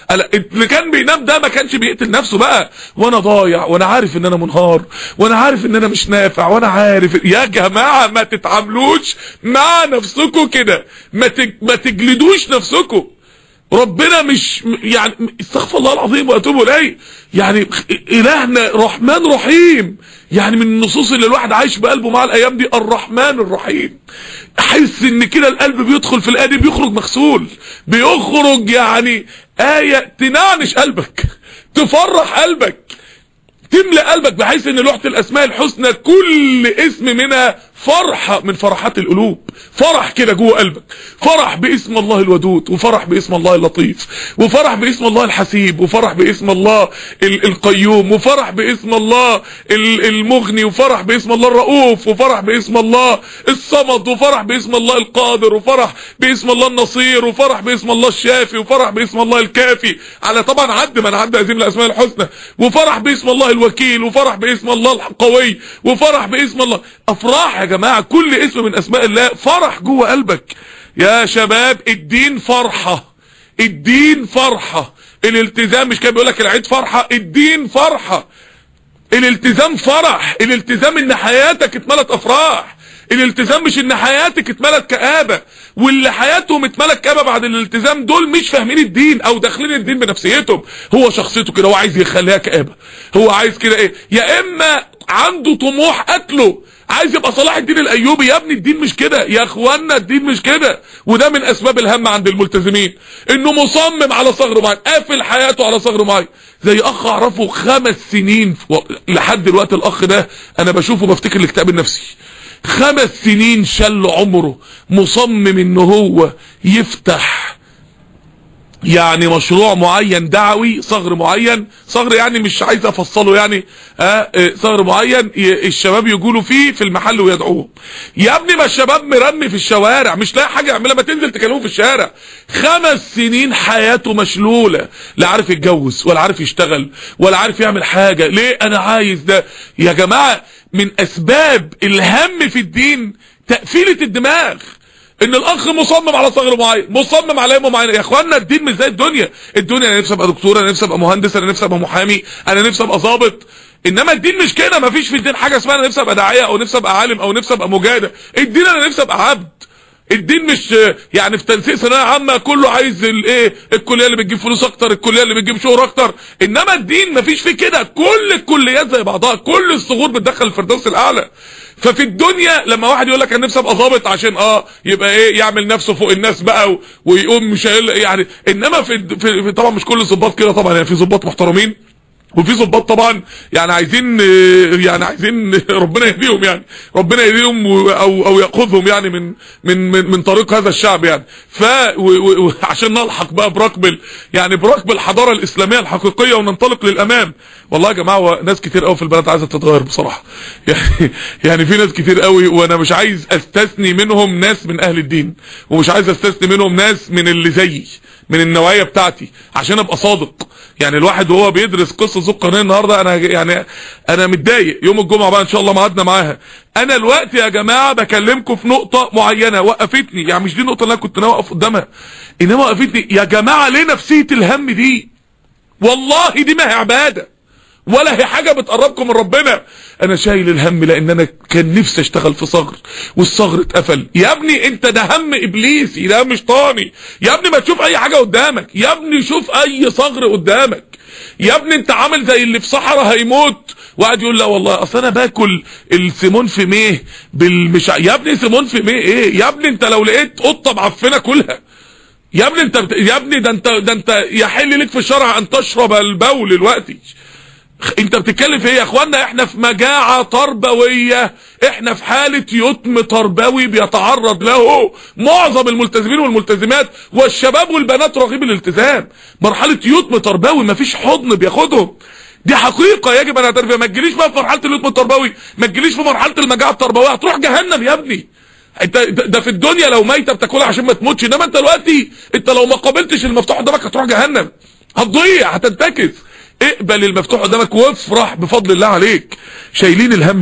اللي كان بينام ده ما كانش بيقتل نفسه بقى، وانا ضايع وانا عارف ان انا منهار وانا عارف ان انا مش نافع وانا عارف. يا جماعه ما تتعاملوش مع نفسكم كده، ما ما تجلدوش نفسكم. ربنا مش يعني استغفر الله العظيم واتوب اليه، يعني الهنا رحمن رحيم. يعني من النصوص اللي الواحد عايش بقلبه مع الايام دي الرحمن الرحيم. احس ان كده القلب بيدخل في الايه دي بيخرج مغسول، بيخرج يعني ايه تنعنش قلبك، تفرح قلبك، تملى قلبك، بحيث ان لوحة الاسماء الحسنى كل اسم منها فرحة من فرحات القلوب، فرح كده جوه قلبك، فرح باسم الله الودود، وفرح باسم الله اللطيف، وفرح باسم الله الحسيب، وفرح باسم الله القيوم، وفرح باسم الله المغني، وفرح باسم الله الرؤوف، وفرح باسم الله الصمد، وفرح باسم الله القادر، وفرح باسم الله النصير، وفرح باسم الله الشافي، وفرح باسم الله الكافي، على طبعا عد من عد هذه الاسماء الحسنى، وفرح باسم الله الوكيل، وفرح باسم الله القوي، وفرح باسم الله. افراح يا جماعة، كل اسم من اسماء الله فرح جوه قلبك. يا شباب الدين فرحة، الدين فرحة، الالتزام مش كان بيقولك العيد فرحة، الدين فرحة، الالتزام فرح، الالتزام ان حياتك اتملت افراح، الالتزام مش ان حياتك اتملت كآبة. واللي حياتهم اتملت كآبة بعد الالتزام دول مش فاهمين الدين او داخلين الدين بنفسيتهم، هو شخصيته كده، هو عايز يخليها كآبة، هو عايز كده ايه، يا اما عنده طموح قتله، عايز يبقى صلاح الدين الايوبي. يا ابني الدين مش كده يا اخوانا، الدين مش كده. وده من اسباب الهم عند الملتزمين، انه مصمم على صغر معين، قافل حياته على صغر معين. زي اخ اعرفه خمس سنين لحد دلوقتي، الاخ ده انا بشوفه بفتكر الاكتئاب النفسي، خمس سنين شل عمره مصمم ان هو يفتح يعني مشروع معين دعوي، صغر معين، صغر يعني مش عايز افصله يعني، اه صغر معين الشباب يقولوا فيه في المحل ويدعوهم. يا ابني ما الشباب مرمي في الشوارع مش لاقي حاجه يعملها، ما تنزل تكلمه في الشارع. خمس سنين حياته مشلوله، لا عارف يتجوز ولا عارف يشتغل ولا عارف يعمل حاجه. ليه انا عايز ده يا جماعه؟ من اسباب الهم في الدين تقفيله الدماغ، ان الاخ مصمم على صغر معين، مصمم على ايمه معينه. يا اخوانا الدين مش زي الدنيا، الدنيا انا نفسي ابقى دكتور، انا نفسي ابقى مهندس، انا نفسي ابقى محامي، انا نفسي ابقى ضابط. انما الدين مش كده، مفيش في الدين حاجه اسمها انا نفسي ابقى داعيه او نفسي ابقى عالم او نفسي ابقى مجاهد. الدين انا نفسي ابقى عبد. الدين مش يعني في تنسيق ثانويه عامه كله عايز الايه، الكليه اللي بتجيب فلوس اكتر، الكليه اللي بتجيب شهره اكتر. انما الدين مفيش فيه كده، كل الكليات زي بعضها، كل الصغور بتدخل الفردوس الاعلى. ففي الدنيا لما واحد يقول لك انا نفسي ابقى ضابط عشان اه يبقى ايه، يعمل نفسه فوق الناس بقى ويقوم مش يعني. انما في, في, في طبعا مش كل الضباط كده طبعا، يعني في ضباط محترمين وفي ضباط طبعا يعني عايزين يعني عايزين ربنا يهديهم، يعني ربنا يهديهم او او ياخذهم يعني من من من, من طريق هذا الشعب يعني. ف عشان نلحق بقى بركب يعني بركب الحضاره الاسلاميه الحقيقيه وننطلق للامام. والله يا جماعه ناس كتير قوي في البلد عايزه تتغير بصراحه، يعني يعني في ناس كتير قوي، وانا مش عايز استثني منهم ناس من اهل الدين، ومش عايز استثني منهم ناس من اللي زيي من النوعيه بتاعتي، عشان ابقى صادق. يعني الواحد وهو بيدرس قصه ذو القرنين النهارده، انا يعني انا متضايق. يوم الجمعه بقى ان شاء الله ميعادنا معاها. انا الوقت يا جماعه بكلمكم في نقطه معينه وقفتني، يعني مش دي النقطه اللي انا كنت ناوي اقف قدامها، انما وقفتني يا جماعه. ليه نفسيه الهم دي؟ والله دي ما هي عباده ولا هي حاجه بتقربكم من ربنا. انا شايل الهم لان انا كان نفسي اشتغل في صغر والصغر اتقفل. يا ابني انت ده هم ابليسي، ده مش طاني. يا ابني ما تشوف اي حاجه قدامك، يا ابني شوف اي صغر قدامك. يا ابني انت عامل زي اللي في صحراء هيموت وقعد يقول لا والله اصل انا باكل السيمون في ميه بالمش. يا ابني سيمون في ميه ايه يا ابني؟ انت لو لقيت قطه معفنه كلها يا ابني. انت يا ابني ده انت ده انت يحل لك في الشرع ان تشرب البول دلوقتي. انت بتتكلم في ايه يا اخوانا؟ احنا في مجاعة تربوية، احنا في حالة يتم تربوي بيتعرض له معظم الملتزمين والملتزمات والشباب والبنات رغيب الالتزام. مرحلة يتم تربوي، مفيش حضن بياخدهم. دي حقيقة يجب ان اعترف بيها. ما تجيليش بقى في مرحلة اليتم التربوي، ما تجيليش في مرحلة المجاعة التربوية، هتروح جهنم يا ابني. انت ده في الدنيا لو ميتة بتاكلها عشان ما تموتش، انما انت دلوقتي انت لو ما قابلتش المفتوح قدامك هتروح جهنم، هتضيع، هتنتكس. اقبل المفتوح قدامك وافرح بفضل الله عليك. شايلين الهم ليه يا شباب؟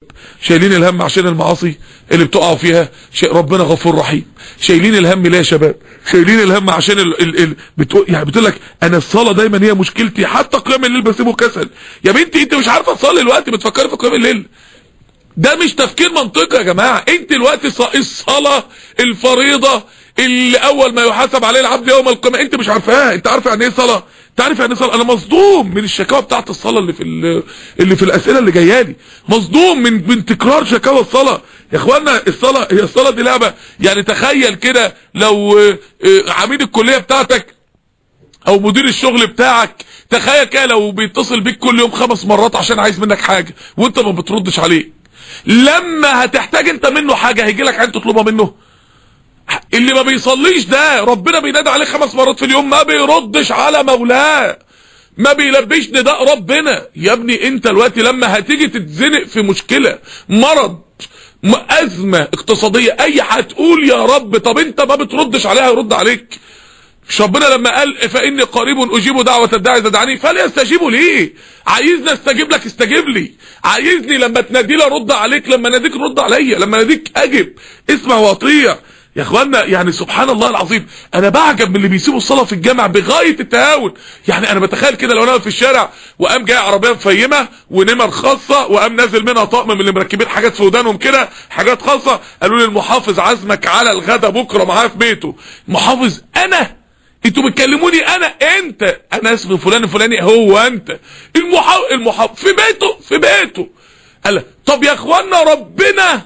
شايلين الهم عشان المعاصي اللي بتقعوا فيها، شيء ربنا غفور رحيم. شايلين الهم ليه يا شباب؟ شايلين الهم عشان ال ال ال بتقول يعني بتقول لك انا الصلاه دايما هي مشكلتي، حتى قيام الليل بسيبه كسل. يا بنتي انت مش عارفه تصلي الوقت بتفكري في قيام الليل؟ ده مش تفكير منطقي يا جماعه. انت الوقت الصلاه الفريضه اللي اول ما يحاسب عليه العبد يوم القيامه انت مش عارفاها. انت عارف يعني ايه صلاه؟ انت عارف يعني ايه صلاه؟ انا مصدوم من الشكاوى بتاعت الصلاه اللي في اللي في الاسئله اللي جايه لي، مصدوم من من تكرار شكاوى الصلاه. يا اخوانا الصلاه هي الصلاه دي لعبه؟ يعني تخيل كده لو عميد الكليه بتاعتك او مدير الشغل بتاعك، تخيل كده لو بيتصل بيك كل يوم خمس مرات عشان عايز منك حاجه وانت ما بتردش عليه، لما هتحتاج انت منه حاجه هيجي لك عين تطلبها منه؟ اللي ما بيصليش ده ربنا بينادي عليه خمس مرات في اليوم ما بيردش على مولاه، ما بيلبيش نداء ربنا. يا ابني انت دلوقتي لما هتيجي تتزنق في مشكله، مرض، ازمه اقتصاديه، اي حاجه، تقول يا رب، طب انت ما بتردش عليها يرد عليك؟ مش ربنا لما قال فاني قريب اجيب دعوه الداعي اذا دعاني فليستجيبوا ليه؟ عايزني استجيب لك استجيب لي، عايزني لما تنادي لي ارد عليك، لما ناديك رد عليا، لما ناديك اجب، اسمع واطيع. يا اخوانا يعني سبحان الله العظيم، انا بعجب من اللي بيسيبوا الصلاه في الجامع بغايه التهاون. يعني انا بتخيل كده لو انا في الشارع وقام جاي عربيه مفيمه ونمر خاصه وقام نازل منها طقم من اللي مركبين حاجات في ودانهم كده، حاجات خاصه، قالوا لي المحافظ عزمك على الغدا بكره معاه في بيته. محافظ انا؟ انتوا بتكلموني انا؟ انت انا اسمي فلان الفلاني، هو انت المحافظ المحافظ في بيته في بيته قال طب يا اخوانا ربنا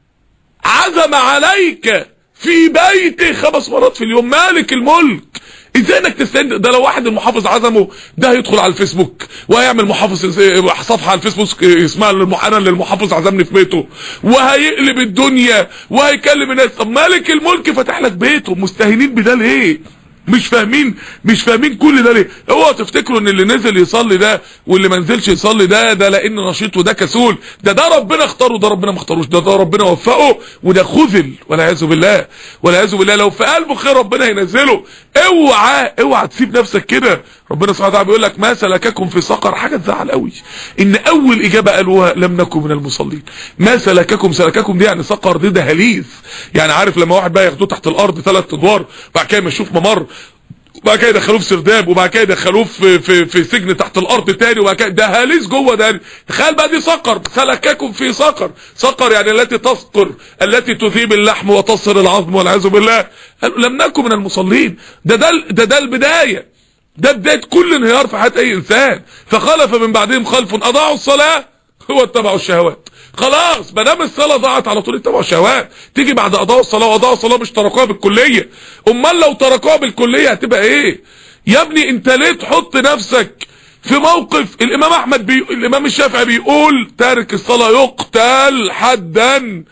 عزم عليك في بيتي خمس مرات في اليوم، مالك الملك، ازاي انك تستند؟ ده لو واحد المحافظ عزمه ده هيدخل على الفيسبوك وهيعمل محافظ صفحه على الفيسبوك اسمها انا اللي المحافظ عزمني في بيته، وهيقلب الدنيا وهيكلم الناس. طب مالك الملك فتح لك بيته، مستهينين بده ليه؟ مش فاهمين مش فاهمين كل ده ليه؟ اوعوا تفتكروا ان اللي نزل يصلي ده واللي ما نزلش يصلي ده ده لان نشيط وده كسول، ده ده ربنا اختاره، ده ربنا ما اختاروش، ده ده ربنا وفقه، وده خذل والعياذ بالله والعياذ بالله. لو في قلبه خير ربنا هينزله. اوعى اوعى تسيب نفسك كده. ربنا سبحانه وتعالى بيقول لك ما سلككم في سقر، حاجه تزعل قوي ان اول اجابه قالوها لم نكن من المصلين. ما سلككم، سلككم دي يعني سقر، دي دهاليز. يعني عارف لما واحد بقى ياخدوه تحت الارض ثلاث ادوار وبعد كده يمشوه في ممر وبعد كده يدخلوه في سرداب وبعد كده يدخلوه في في في سجن تحت الارض تاني وبعد كده دهاليز جوه ده. تخيل بقى دي سقر، سلككم في سقر. سقر يعني التي تسقر، التي تذيب اللحم وتصر العظم والعياذ بالله. قالوا لم نكن من المصلين. ده ده ده, ده البدايه، ده بدايه كل انهيار في حياه اي انسان. فخلف من بعدهم خلف اضاعوا الصلاه واتبعوا الشهوات. خلاص ما دام الصلاه ضاعت على طول اتبعوا الشهوات. تيجي بعد اضاعوا الصلاه، واضاعوا الصلاه مش تركوها بالكليه، امال لو تركوها بالكليه هتبقى ايه؟ يا ابني انت ليه تحط نفسك في موقف؟ الامام احمد بي... الامام الشافعي بيقول تارك الصلاه يقتل حدا،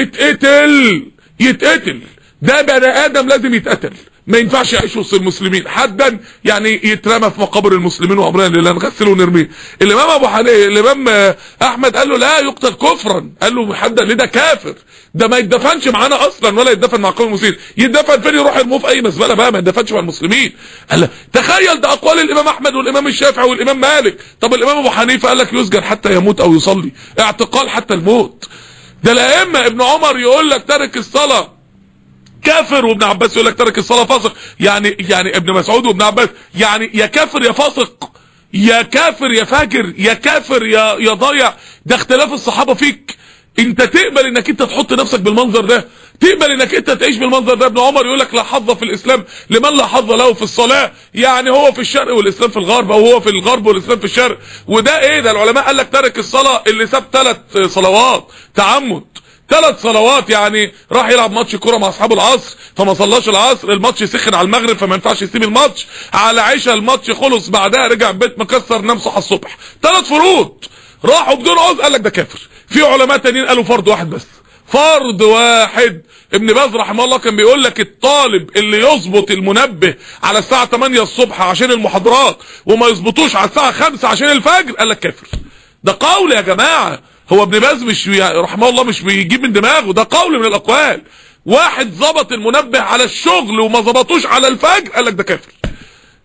يتقتل يتقتل. ده بني ادم لازم يتقتل، ما ينفعش يعيش وسط المسلمين حدا، يعني يترمى في مقابر المسلمين وامرنا لله نغسله ونرميه. الامام ابو حنيفه الامام احمد قال له لا يقتل كفرا، قال له حدا ليه؟ ده كافر، ده ما يتدفنش معانا اصلا ولا يتدفن مع قوم المسلمين، يتدفن فين؟ يروح يرموه في اي مزبله بقى، ما يتدفنش مع المسلمين. قال تخيل ده اقوال الامام احمد والامام الشافعي والامام مالك. طب الامام ابو حنيفه قال لك يسجن حتى يموت او يصلي، اعتقال حتى الموت. ده الائمه ابن عمر يقول لك تارك الصلاه كافر، وابن عباس يقول لك ترك الصلاه فاسق. يعني يعني ابن مسعود وابن عباس يعني يا كافر يا فاسق، يا كافر يا فاجر، يا كافر يا يا ضايع. ده اختلاف الصحابه فيك. انت تقبل انك انت تحط نفسك بالمنظر ده؟ تقبل انك انت تعيش بالمنظر ده؟ ابن عمر يقول لك لا حظ في الاسلام لمن لا حظ له في الصلاه. يعني هو في الشرق والاسلام في الغرب، او هو في الغرب والاسلام في الشرق. وده ايه ده؟ العلماء قال لك ترك الصلاه اللي ساب ثلاث صلوات تعمد، ثلاث صلوات. يعني راح يلعب ماتش كوره مع اصحابه العصر فما صلاش العصر، الماتش سخن على المغرب فما ينفعش يسيب الماتش، على عشاء الماتش خلص، بعدها رجع البيت مكسر نام صحى الصبح. ثلاث فروض راحوا بدون عذر، قال لك ده كافر. في علماء تانيين قالوا فرض واحد بس، فرض واحد. ابن باز رحمه الله كان بيقول لك الطالب اللي يظبط المنبه على الساعه تمانية الصبح عشان المحاضرات وما يظبطوش على الساعه خمسة عشان الفجر، قال لك كافر. ده قول يا جماعه، هو ابن باز مش رحمه الله مش بيجيب من دماغه، ده قول من الاقوال. واحد ظبط المنبه على الشغل وما ظبطوش على الفجر، قال لك ده كافر.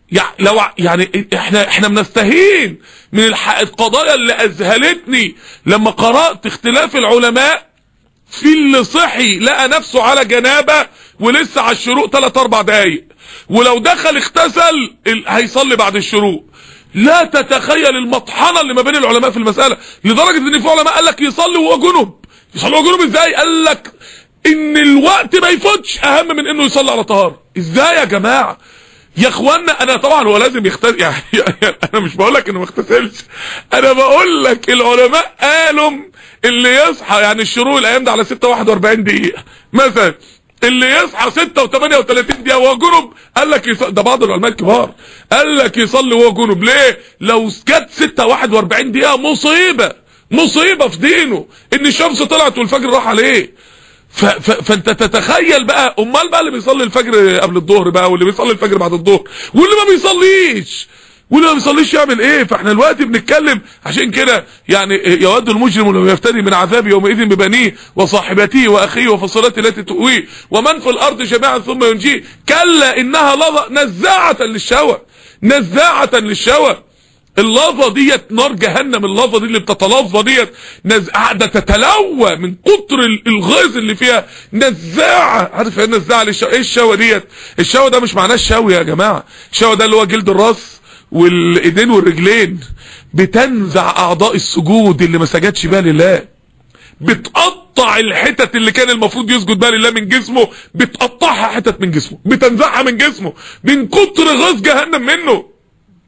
يعني لو يعني احنا احنا بنستهين من القضايا اللي اذهلتني لما قرأت اختلاف العلماء في اللي صحي لقى نفسه على جنابه ولسه على الشروق ثلاث اربع دقايق، ولو دخل اغتسل هيصلي بعد الشروق. لا تتخيل المطحنه اللي ما بين العلماء في المساله، لدرجه ان في علماء قال لك يصلي وهو جنب. يصلي وهو جنب ازاي؟ قال لك ان الوقت ما يفوتش اهم من انه يصلي على طهاره. ازاي يا جماعه يا اخوانا؟ انا طبعا هو لازم يغتسل يعني, يعني انا مش بقول لك انه ما يغتسلش، انا بقول لك العلماء قالوا اللي يصحى يعني الشروق الايام ده على ستة واحد واربعين دقيقه مثلا، اللي يصحى ستة وثمانية وثلاثين دقيقه وهو جنب قال لك يصلي. ده بعض العلماء الكبار قال لك يصلي وهو جنب. ليه؟ لو جت ستة واحد واربعين دقيقه مصيبه مصيبه في دينه ان الشمس طلعت والفجر راح عليه. ف ف فانت تتخيل بقى امال بقى اللي بيصلي الفجر قبل الظهر بقى، واللي بيصلي الفجر بعد الظهر، واللي ما بيصليش واللي ما بيصليش يعمل ايه؟ فاحنا دلوقتي بنتكلم عشان كده يعني يود المجرم لو يفتدي من عذاب يومئذ ببنيه وصاحبته واخيه وفصيلته التي تؤويه ومن في الارض جميعا ثم ينجيه كلا انها لظى نزاعه للشوى نزاعه للشوى. اللظه ديت نار جهنم، اللظه دي اللي بتتلظى ديت قاعده تتلوى من كتر الغاز اللي فيها، نزاعه. عارف ايه نزاعه للشوى؟ ايه الشوى ديت؟ الشوى ده مش معناه الشوي يا جماعه، الشوى ده اللي هو جلد الراس والايدين والرجلين، بتنزع اعضاء السجود اللي ما سجدش بها لله، بتقطع الحتت اللي كان المفروض يسجد بها لله من جسمه، بتقطعها حتت من جسمه، بتنزعها من جسمه من كتر غاز جهنم منه.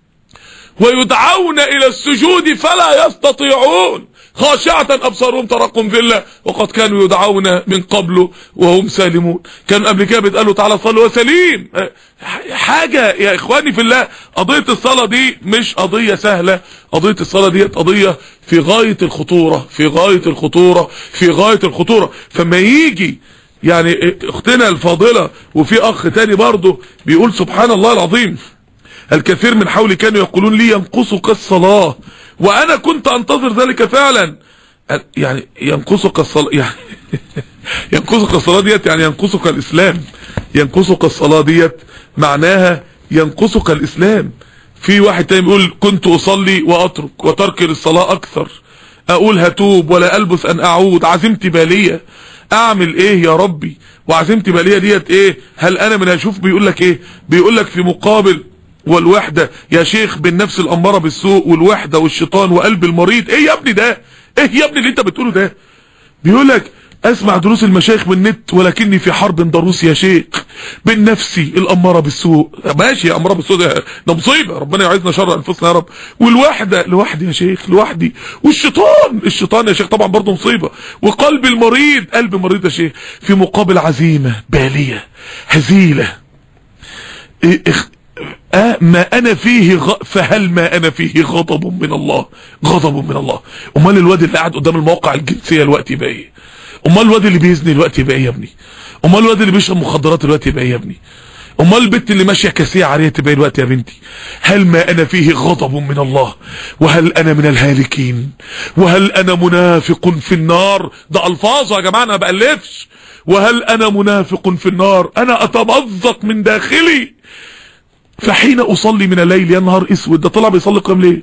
ويدعون الى السجود فلا يستطيعون خاشعة ابصارهم ترقم ذلة وقد كانوا يدعون من قبل وهم سالمون. كانوا قبل كده بيتقالوا تعالى صلوا وسليم. حاجة يا اخواني في الله، قضية الصلاة دي مش قضية سهلة، قضية الصلاة دي قضية في غاية الخطورة في غاية الخطورة في غاية الخطورة. فما يجي يعني اختنا الفاضلة وفي اخ تاني برضه بيقول سبحان الله العظيم الكثير من حولي كانوا يقولون لي ينقصك الصلاة وانا كنت انتظر ذلك فعلا. يعني ينقصك الصلاة يعني ينقصك الصلاة ديت يعني ينقصك الاسلام، ينقصك الصلاة ديت معناها ينقصك الاسلام. في واحد تاني بيقول كنت اصلي واترك وترك الصلاة اكثر، اقول هتوب ولا البس ان اعود، عزيمتي بالية، اعمل ايه يا ربي؟ وعزيمتي بالية ديت ايه؟ هل انا من هشوف بيقول لك ايه؟ بيقول لك في مقابل والوحدة يا شيخ بالنفس الأمارة بالسوء والوحدة والشيطان وقلب المريض. ايه يا ابني ده؟ ايه يا ابني اللي انت بتقوله ده؟ بيقولك اسمع دروس المشايخ من النت ولكني في حرب ضروس يا شيخ بالنفسي الأمارة بالسوء. ماشي يا أمارة بالسوء ده, ده مصيبة، ربنا يعيذنا شر أنفسنا يا رب. والوحدة لوحدي يا شيخ لوحدي، والشيطان الشيطان يا شيخ طبعا برضه مصيبة، وقلب المريض قلب مريض يا شيخ. في مقابل عزيمة بالية هزيلة إيه أه ما انا فيه غ... فهل ما انا فيه غضب من الله غضب من الله. امال الواد اللي قاعد قدام المواقع الجنسيه الوقت يبقى ايه؟ امال الواد اللي بيزني الوقت يبقى ايه يا ابني؟ امال الواد اللي بيشرب مخدرات الوقت يبقى ايه يا ابني؟ امال البنت اللي ماشيه كاسيه عاريه تبقى ايه الوقت يا بنتي؟ هل ما انا فيه غضب من الله وهل انا من الهالكين وهل انا منافق في النار؟ ده الفاظ يا جماعه انا ما بألفش. وهل انا منافق في النار؟ انا اتمزق من داخلي فحين اصلي من الليل. يا نهار اسود، ده طلع بيصلي قيام ليل،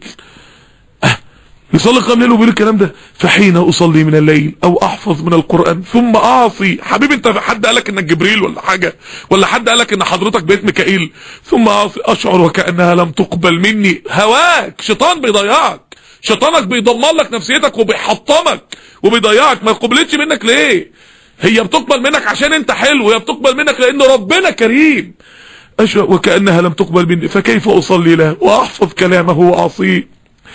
أه بيصلي قيام ليل وبيقول الكلام ده. فحين اصلي من الليل او احفظ من القرآن ثم اعصي. حبيبي انت حد قالك انك جبريل ولا حاجة؟ ولا حد قالك ان حضرتك بيت ميكائيل؟ ثم اعصي اشعر وكأنها لم تقبل مني. هواك شيطان بيضيعك، شيطانك بيدمر لك نفسيتك وبيحطمك وبيضيعك. ما قبلتش منك ليه؟ هي بتقبل منك عشان انت حلو، هي بتقبل منك لان ربنا كريم. أشعر وكأنها لم تقبل مني فكيف أصلي له وأحفظ كلامه وأعصيه؟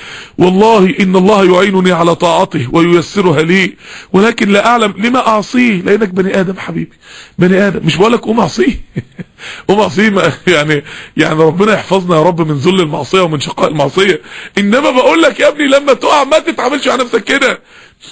والله إن الله يعينني على طاعته وييسرها لي ولكن لا أعلم لما أعصيه. لأنك بني آدم حبيبي، بني آدم. مش بقولك قوم أعصيه قوم أعصيه يعني يعني ربنا يحفظنا يا رب من ذل المعصية ومن شقاء المعصية. إنما بقولك يا ابني لما تقع ما تتعاملش على نفسك كده.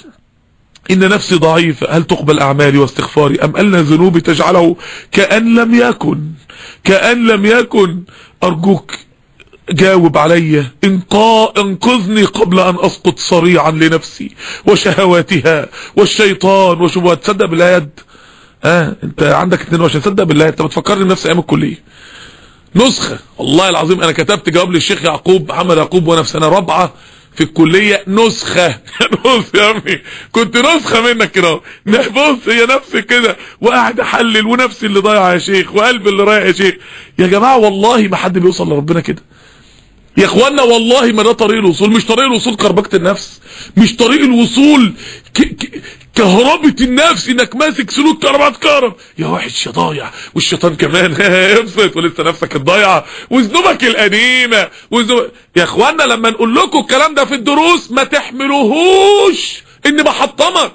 إن نفسي ضعيفة هل تقبل أعمالي واستغفاري أم أن ذنوبي تجعله كأن لم يكن كأن لم يكن. أرجوك جاوب علي، انقذني قبل أن أسقط صريعا لنفسي وشهواتها والشيطان وشبهات. تصدق بالله يد؟ اه انت عندك اتنين وعشرين، صدق بالله انت بتفكرني بنفس ايام الكلية. نسخة. والله العظيم انا كتبت جواب للشيخ يعقوب محمد يعقوب وانا في سنة رابعة في الكلية، نسخة. بص يا ابني كنت نسخة منك كده، بص هي نفسي كده، وقاعد احلل ونفسي اللي ضايع يا شيخ وقلبي اللي رايح يا شيخ. يا جماعة والله ما حد بيوصل لربنا كده يا اخوانا، والله ما ده طريق الوصول. مش طريق الوصول كربكة النفس، مش طريق الوصول ك... ك... كهربة النفس انك ماسك سلوك كهرباء كهرب يا وحش يا ضايع، والشيطان كمان ابسط ولسه نفسك الضايعه وذنوبك القديمه وذنوب... يا اخوانا لما نقول لكم الكلام ده في الدروس ما تحملوهوش ان بحطمك،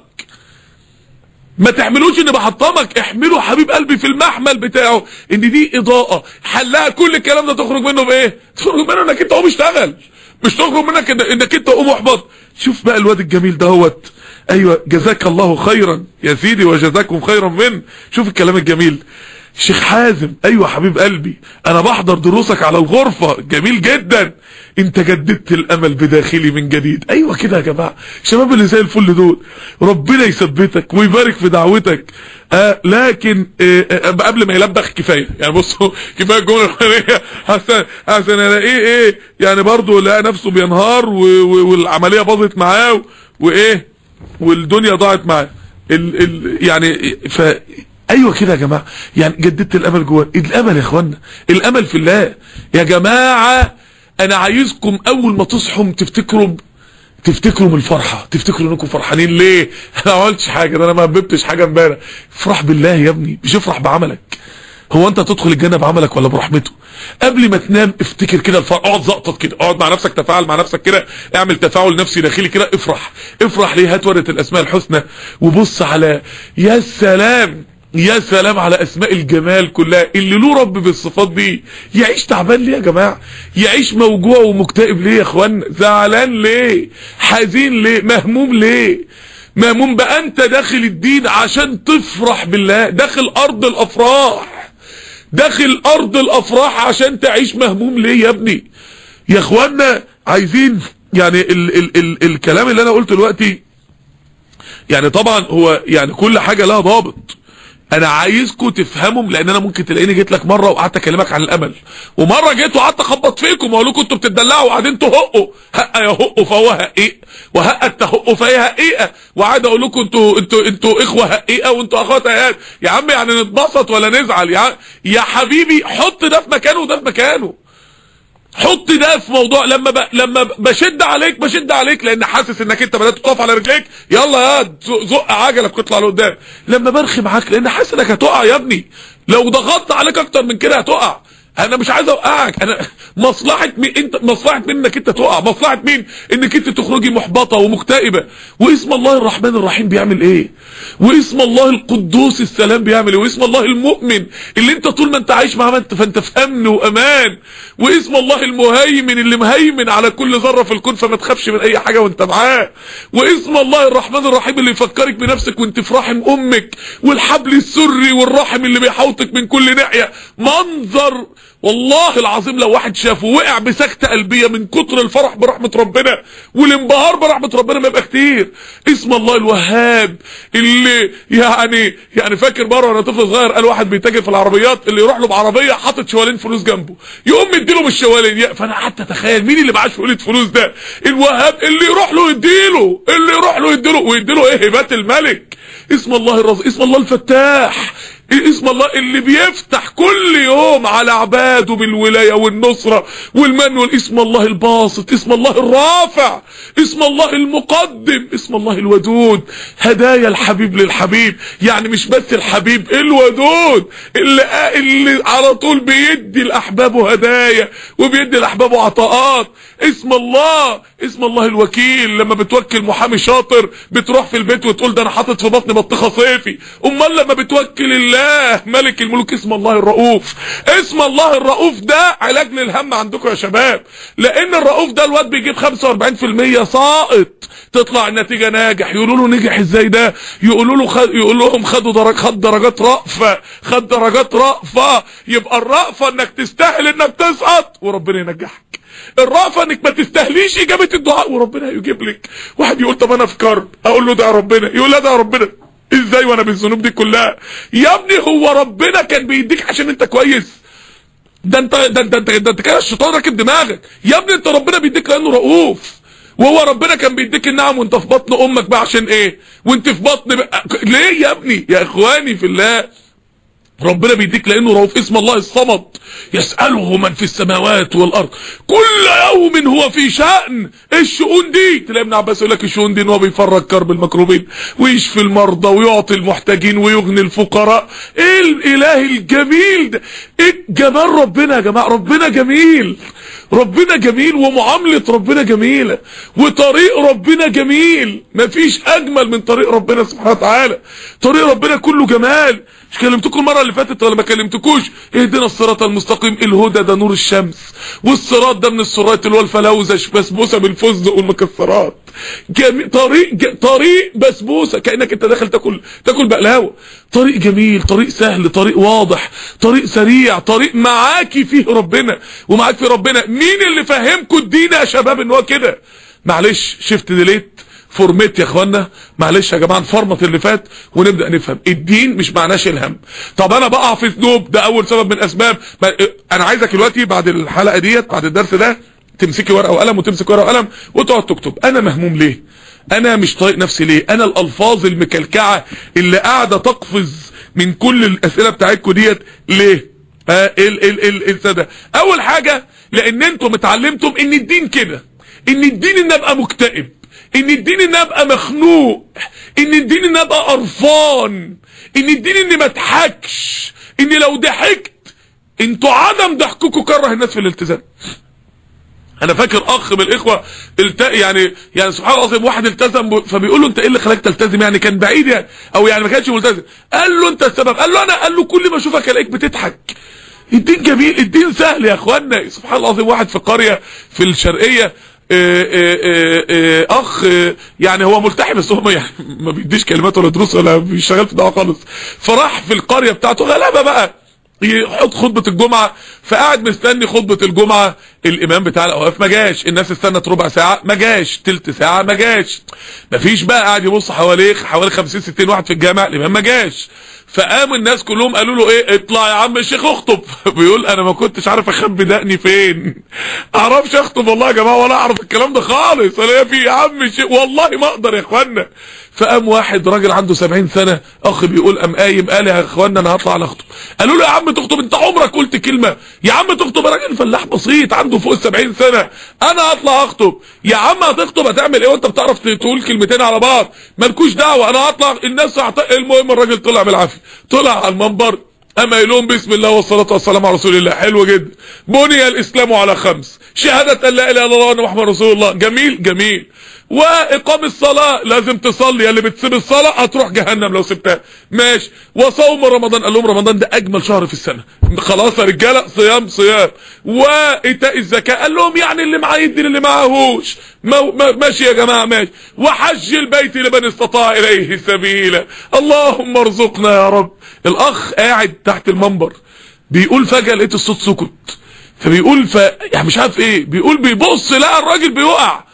ما تحملوش ان بحطمك، احملوا حبيب قلبي في المحمل بتاعه ان دي اضاءه حلها كل الكلام ده. تخرج منه بايه؟ تخرج منه انك انت قوم اشتغل، مش تخرج منك انك انت قوم احبط. شوف بقى الواد الجميل دهوت، ايوه جزاك الله خيرا يا سيدي وجزاكم خيرا من. شوف الكلام الجميل شيخ حازم، ايوه حبيب قلبي انا بحضر دروسك على الغرفة، جميل جدا، انت جددت الامل بداخلي من جديد. ايوه كده يا جماعة، الشباب اللي زي الفل دول ربنا يثبتك ويبارك في دعوتك. آه لكن آه آه قبل ما يلبخ كفاية يعني، بصوا كفاية الجملة الأولانية حسن حسن الاقيه ايه يعني برضه لقى نفسه بينهار والعملية باظت معاه وايه والدنيا ضاعت معاه ال ال يعني. ف ايوه كده يا جماعه، يعني جددت الامل جوه. الامل يا اخوانا الامل في الله يا جماعه. انا عايزكم اول ما تصحوا تفتكروا تفتكروا من الفرحه، تفتكروا انكم فرحانين ليه؟ انا ما عملتش حاجه، ده انا ما هببتش حاجه امبارح. افرح بالله يا ابني، مش افرح بعملك. هو انت تدخل الجنه بعملك ولا برحمته؟ قبل ما تنام افتكر كده الفرح، اقعد زقطط كده، اقعد مع نفسك، تفاعل مع نفسك كده، اعمل تفاعل نفسي داخلي كده، افرح افرح ليه؟ هات ورقه الاسماء الحسنى وبص على يا سلام يا سلام على اسماء الجمال كلها اللي له رب بالصفات دي. يعيش تعبان ليه يا جماعه؟ يعيش موجوع ومكتئب ليه يا اخوانا؟ زعلان ليه؟ حزين ليه؟ مهموم ليه؟ مهموم بقى. انت داخل الدين عشان تفرح بالله، داخل ارض الافراح، داخل ارض الافراح عشان تعيش مهموم ليه يا ابني؟ يا اخوانا عايزين يعني ال ال ال الكلام اللي انا قلته دلوقتي يعني طبعا هو يعني كل حاجه لها ضابط. انا عايزكم تفهموا، لان انا ممكن تلاقيني جيت لك مره وقعدت اكلمك عن الامل، ومره جيت وقعدت اخبط فيكم واقول لكم انتوا بتدلعوا وقاعدين تهقوا، هقه يهقوا فهو هقيق، وهقه تهقوا فهي هقيقه، وقاعد اقول لكم انتوا انتوا انتوا اخوه هقيقه وانتوا اخوات هقيقه. يا عم يعني نتبسط ولا نزعل؟ يا يا حبيبي حط ده في مكانه وده في مكانه، حط ده في موضوع. لما ب... لما بشد عليك بشد عليك لان حاسس انك انت بدات تقف على رجليك، يلا يا زق عجلك واطلع لقدام. لما برخي معاك لان حاسس انك هتقع يا ابني، لو ضغطت عليك اكتر من كده هتقع. انا مش عايز اوقعك، انا مصلحه مين انت؟ مصلحه مين انك انت تقع؟ مصلحه مين انك انت تخرجي محبطه ومكتئبه؟ واسم الله الرحمن الرحيم بيعمل ايه؟ واسم الله القدوس السلام بيعمل ايه؟ واسم الله المؤمن اللي انت طول ما انت عايش معاه انت فانت في امن وامان. واسم الله المهيمن اللي مهيمن على كل ذره في الكون فما تخافش من اي حاجه وانت معاه. واسم الله الرحمن الرحيم اللي يفكرك بنفسك وانت في رحم امك، والحبل السري والرحم اللي بيحوطك من كل ناحيه. منظر والله العظيم لو واحد شافه وقع بسكتة قلبية من كتر الفرح برحمة ربنا والانبهار برحمة ربنا ما يبقى كتير. اسم الله الوهاب اللي يعني يعني فاكر مرة وانا طفل صغير قال واحد بيتاجر في العربيات اللي يروح له بعربية حاطط شوالين فلوس جنبه يقوم مديله من الشوالين. فانا قعدت اتخيل مين اللي معاه شوالين فلوس ده؟ الوهاب اللي يروح له يديله، اللي يروح له يديله ويديله ايه؟ هبات الملك. اسم الله الرزاق، اسم الله الفتاح، اسم الله اللي بيفتح كل يوم على عباده بالولاية والنصرة والمن. اسم الله الباسط، اسم الله الرافع، اسم الله المقدم، اسم الله الودود. هدايا الحبيب للحبيب، يعني مش بس الحبيب، الودود اللي, اللي على طول بيدي لأحبابه هدايا وبيدي لأحبابه عطاءات. اسم الله اسم الله الوكيل، لما بتوكل محامي شاطر بتروح في البيت وتقول ده انا حاطط في بطني بطيخه صيفي. امال لما بتوكل الله ملك الملوك اسم الله الرؤوف. اسم الله الرؤوف ده علاج للهم عندكم يا شباب، لان الرؤوف ده الواد بيجيب خمسة واربعين في المية ساقط، تطلع النتيجه ناجح. يقولوا له نجح ازاي ده؟ يقولوا له خد... يقول لهم خدوا درجات، خد درجات رأفه، خد درجات رأفه. يبقى الرأفه انك تستاهل انك تسقط وربنا ينجحك، الرأفة انك ما تستاهليش اجابة الدعاء وربنا هيجيب لك. واحد يقول طب انا في كرب، اقول له ده ربنا، يقول لا ده ربنا ازاي وانا بالذنوب دي كلها؟ يا ابني هو ربنا كان بيديك عشان انت كويس؟ ده انت ده انت ده انت كده الشيطان راكب دماغك يا ابني. انت ربنا بيديك لانه رؤوف، وهو ربنا كان بيديك النعم وانت في بطن امك بقى عشان ايه؟ وانت في بطن بقى ليه يا ابني؟ يا اخواني في الله، ربنا بيديك لانه رؤوف. اسم الله الصمد، يسأله من في السماوات والارض كل يوم هو في شأن. ايه الشؤون دي؟ تلاقي ابن عباس يقول لك الشؤون دي ان هو بيفرج كرب المكروبين ويشفي المرضى ويعطي المحتاجين ويغني الفقراء. ايه الاله الجميل ده؟ ايه جمال ربنا يا جماعه؟ ربنا جميل، ربنا جميل، ومعاملة ربنا جميلة، وطريق ربنا جميل. مفيش اجمل من طريق ربنا سبحانه وتعالى. طريق ربنا كله جمال. مش كلمتكم المره اللي فاتت ولا ما كلمتكوش؟ اهدنا الصراط المستقيم. الهدى ده نور الشمس، والصراط ده من الصراط اللي هو الفلوزه بسبوسه بالفستق والمكسرات. جميل. طريق ج... طريق بسبوسه كانك انت داخل تاكل تاكل بقلاوه. طريق جميل، طريق سهل، طريق واضح، طريق سريع، طريق معاكي فيه ربنا ومعاك في ربنا. مين اللي فهمكوا الدين يا شباب ان هو كده؟ معلش شفت ديليت فورميت يا اخوانا، معلش يا جماعه نفرمط اللي فات ونبدا نفهم. الدين مش معناه شيل هم. طب انا بقع في ذنوب، ده اول سبب من اسباب. انا عايزك دلوقتي بعد الحلقه ديت، بعد الدرس ده، تمسكي ورقه وقلم وتمسك ورقه وقلم وتقعد تكتب انا مهموم ليه؟ انا مش طايق نفسي ليه؟ انا الالفاظ المكلكعه اللي قاعده تقفز من كل الاسئله بتاعتكم ديت ليه؟ ها ال ال ال ال ده اول حاجه لان انتم اتعلمتم ان الدين كده، ان الدين ان ابقى مكتئب، ان الدين ان ابقى مخنوق، ان الدين ان ابقى قرفان، ان الدين اني ما اضحكش، ان لو ضحكت انتوا عدم ضحككم كره الناس في الالتزام. انا فاكر اخ من الاخوه الت... يعني يعني سبحان الله العظيم، واحد التزم فبيقول له انت ايه اللي خلاك تلتزم؟ يعني كان بعيد يعني او يعني ما كانش ملتزم. قال له انت السبب. قال له انا. قال له كل ما اشوفك الاقيك بتضحك. الدين جميل، الدين سهل يا اخوانا. سبحان الله العظيم، واحد في قريه في الشرقيه اه اه اه اه اخ يعني هو ملتحي بس هو يعني ما بيديش كلمات ولا دروس ولا بيشتغل في دعوه خالص. فراح في القريه بتاعته غلابه بقى يحط خطبة الجمعة، فقاعد مستني خطبة الجمعة. الامام بتاع الاوقاف ما جاش، الناس استنت ربع ساعة ما جاش، تلت ساعة ما جاش، مفيش بقى. قاعد يبص حواليه حوالي خمسين ستين واحد في الجامع، الامام ما جاش. فقام الناس كلهم قالوا له ايه؟ اطلع يا عم الشيخ اخطب. بيقول انا ما كنتش عارف اخبي دقني فين، اعرفش اخطب والله يا جماعه، ولا اعرف الكلام ده خالص. انا في يا عم الشيخ والله ما اقدر يا اخوانا. فقام واحد راجل عنده سبعين سنة اخ بيقول قام قايم قال يا اخوانا انا هطلع على اخطب. قالوا له يا عم تخطب؟ انت عمرك قلت كلمه؟ يا عم تخطب؟ راجل فلاح بسيط عنده فوق السبعين سنة. انا هطلع اخطب. يا عم هتخطب هتعمل ايه وانت بتعرف تقول كلمتين على بعض؟ مالكوش دعوه، انا هطلع الناس هعت... المهم الراجل طلع بالعافيه، طلع على المنبر اما يقولون بسم الله والصلاه والسلام على رسول الله. حلو جدا. بني الاسلام على خمس: شهاده ان لا اله الا الله وان محمد رسول الله. جميل جميل. واقام الصلاه، لازم تصلي، اللي بتسيب الصلاه هتروح جهنم لو سبتها. ماشي. وصوم رمضان، قال لهم رمضان ده اجمل شهر في السنه، خلاص يا رجاله صيام صيام. وايتاء الزكاه، قال لهم يعني اللي معاه يدي اللي معاهوش. ماشي يا جماعه ماشي. وحج البيت لمن استطاع اليه سبيلا. اللهم ارزقنا يا رب. الاخ قاعد تحت المنبر بيقول فجاه لقيت الصوت سكت، فبيقول ف يعني مش عارف ايه، بيقول بيبص لقى الراجل بيقع،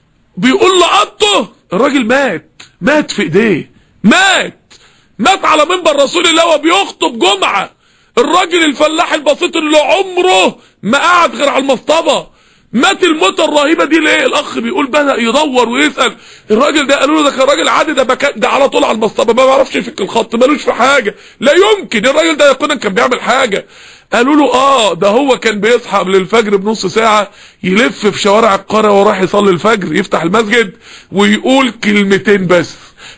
بيقول لقطه الراجل مات، مات في ايديه، مات مات على منبر رسول الله وبيخطب جمعه. الراجل الفلاح البسيط اللي عمره ما قعد غير على المصطبه مات الموتة الرهيبة دي ليه؟ الاخ بيقول بدأ يدور ويسأل الراجل ده. قالوا له ده كان راجل عادي، ده بكا ده على طول على المصطبة، ما بيعرفش يفك الخط، مالوش في حاجة. لا يمكن الراجل ده يقينا كان بيعمل حاجة. قالوا له اه ده هو كان بيصحى قبل الفجر بنص ساعة يلف في شوارع القرية وراح يصلي الفجر، يفتح المسجد ويقول كلمتين بس: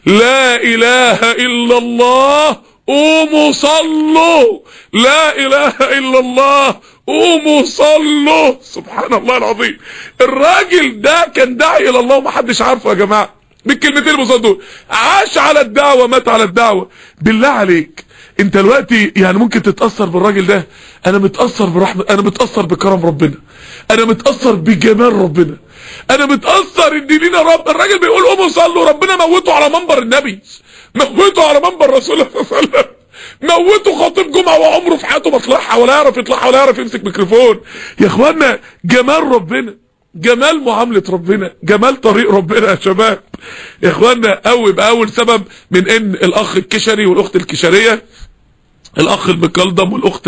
لا اله الا الله قوموا صلوا، لا اله الا الله قوموا صلوا. سبحان الله العظيم. الراجل ده كان داعي الى الله ومحدش عارفه يا جماعه بالكلمتين المصاد دول، عاش على الدعوه مات على الدعوه. بالله عليك انت دلوقتي يعني ممكن تتاثر بالراجل ده؟ انا متاثر برحمه، انا متاثر بكرم ربنا، انا متاثر بجمال ربنا، انا متاثر ان لينا رب. الراجل بيقول قوموا صلوا، ربنا موته على منبر النبي، موته على منبر رسول الله صلى الله عليه وسلم، موته خطيب جمعه وعمره في حياته ما طلعها ولا يعرف يطلعها ولا يعرف يمسك ميكروفون. يا اخوانا جمال ربنا، جمال معامله ربنا، جمال طريق ربنا يا شباب. يا اخوانا اول باول سبب من ان الاخ الكشري والاخت الكشريه الاخ المكلدم والاخت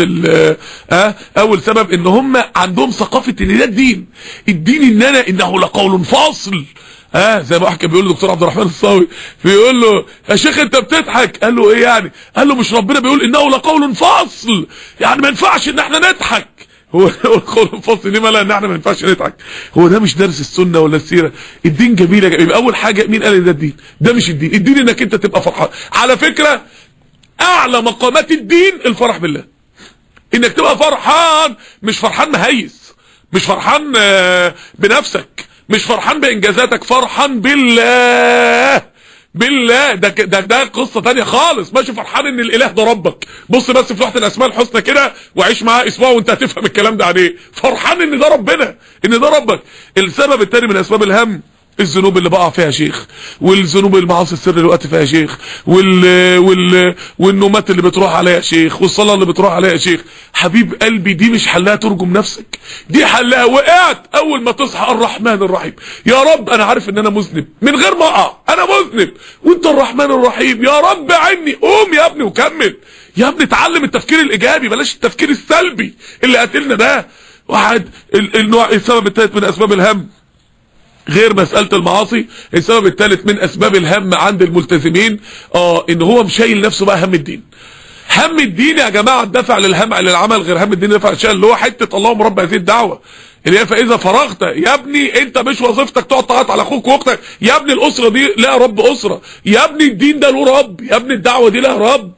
اه اول سبب ان هم عندهم ثقافه ان ده الدين. الدين ان انا انه لقول فاصل. اه زي ما واحد كان بيقول للدكتور عبد الرحمن الصاوي، بيقول له يا شيخ انت بتضحك، قال له ايه يعني؟ قال له مش ربنا بيقول انه لقول فاصل، يعني ما ينفعش ان احنا نضحك. هو القول الفاصل ليه مالها ان احنا ما ينفعش نضحك؟ هو ده مش درس السنه ولا السيره؟ الدين جميل. يبقى اول حاجه مين قال ده الدين؟ ده مش الدين. الدين انك انت تبقى فرحان. على فكره اعلى مقامات الدين الفرح بالله، انك تبقى فرحان، مش فرحان مهيس، مش فرحان بنفسك، مش فرحان بانجازاتك، فرحان بالله. بالله ده ده ده قصه ثانيه خالص. ماشي فرحان ان الاله ده ربك. بص بس في لوحه الاسماء الحسنى كده وعيش معاه اسبوع وانت هتفهم الكلام ده عليه. فرحان ان ده ربنا، ان ده ربك. السبب الثاني من اسباب الهم الذنوب اللي بقع فيها شيخ، والذنوب المعاصي السر اللي وقت فيها شيخ، وال وال والنومات اللي بتروح عليها شيخ، والصلاه اللي بتروح عليها شيخ. حبيب قلبي دي مش حلها ترجم نفسك، دي حلها وقعت اول ما تصحى الرحمن الرحيم. يا رب انا عارف ان انا مذنب من غير ما اقع، انا مذنب وانت الرحمن الرحيم، يا رب عني. قوم يا ابني وكمل يا ابني، اتعلم التفكير الايجابي بلاش التفكير السلبي اللي قاتلنا ده. واحد النوع السبب الثالث من اسباب الهم غير مسألة المعاصي، السبب الثالث من اسباب الهم عند الملتزمين اه ان هو مشايل نفسه بقى هم الدين. هم الدين يا جماعة الدفع للهم للعمل غير هم الدين دفع الشيء اللي هو حتة اللهم رب هذه الدعوة اللي هي فاذا فرغت. يا ابني انت مش وظيفتك تقعد تعيط على اخوك واختك، يا ابني الاسرة دي لها رب اسرة، يا ابني الدين ده له رب، يا ابني الدعوة دي لها رب.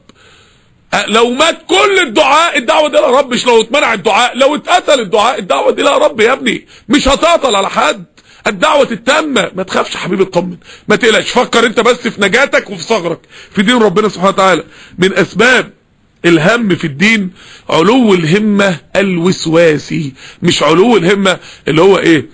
لو مات كل الدعاء الدعوة دي لها رب، مش لو اتمنع الدعاء، لو اتقتل الدعاء الدعوة دي لها رب. يا ابني مش هتعطل على حد، الدعوة التامة. ما تخافش يا حبيبي، اطمن ما تقلقش، فكر انت بس في نجاتك وفي صغرك في دين ربنا سبحانه وتعالى. من اسباب الهم في الدين علو الهمة الوسواسي، مش علو الهمة اللي هو ايه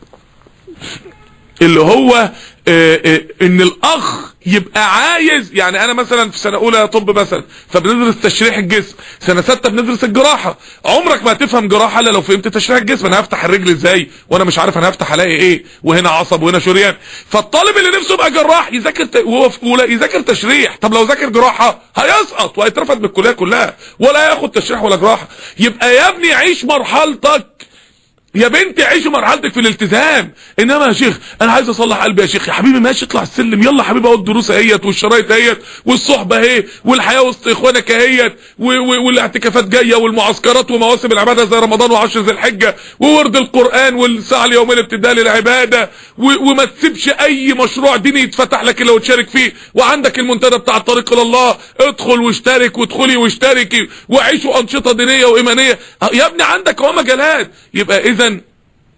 اللي هو اه اه ان الاخ يبقى عايز. يعني انا مثلا في سنه اولى طب مثلا فبندرس تشريح الجسم، سنه سته بندرس الجراحه. عمرك ما هتفهم جراحه الا لو فهمت تشريح الجسم. انا هفتح الرجل ازاي وانا مش عارف انا هفتح الاقي ايه، وهنا عصب وهنا شريان. فالطالب اللي نفسه يبقى جراح يذاكر ت... وهو في اولى يذاكر تشريح. طب لو ذاكر جراحه هيسقط وهيترفد من الكليه كلها ولا هياخد تشريح ولا جراحه. يبقى يا ابني عيش مرحلتك، يا بنتي عيشي مرحلتك في الالتزام. انما يا شيخ انا عايز اصلح قلبي يا شيخ، يا حبيبي ماشي اطلع السلم، يلا يا حبيبي اهو الدروس اهيت والشرايط اهيت والصحبه اهي والحياه وسط اخوانك اهيت والاعتكافات جايه والمعسكرات ومواسم العباده زي رمضان وعشر ذي الحجه وورد القران والساعه اليوميه ابتداء للعباده. وما تسيبش اي مشروع ديني يتفتح لك لو تشارك فيه. وعندك المنتدى بتاع الطريق الى الله، ادخل واشترك وادخلي واشتركي وعيشوا انشطه دينيه وايمانيه. يا ابني عندك اهو مجالات. يبقى اذا ال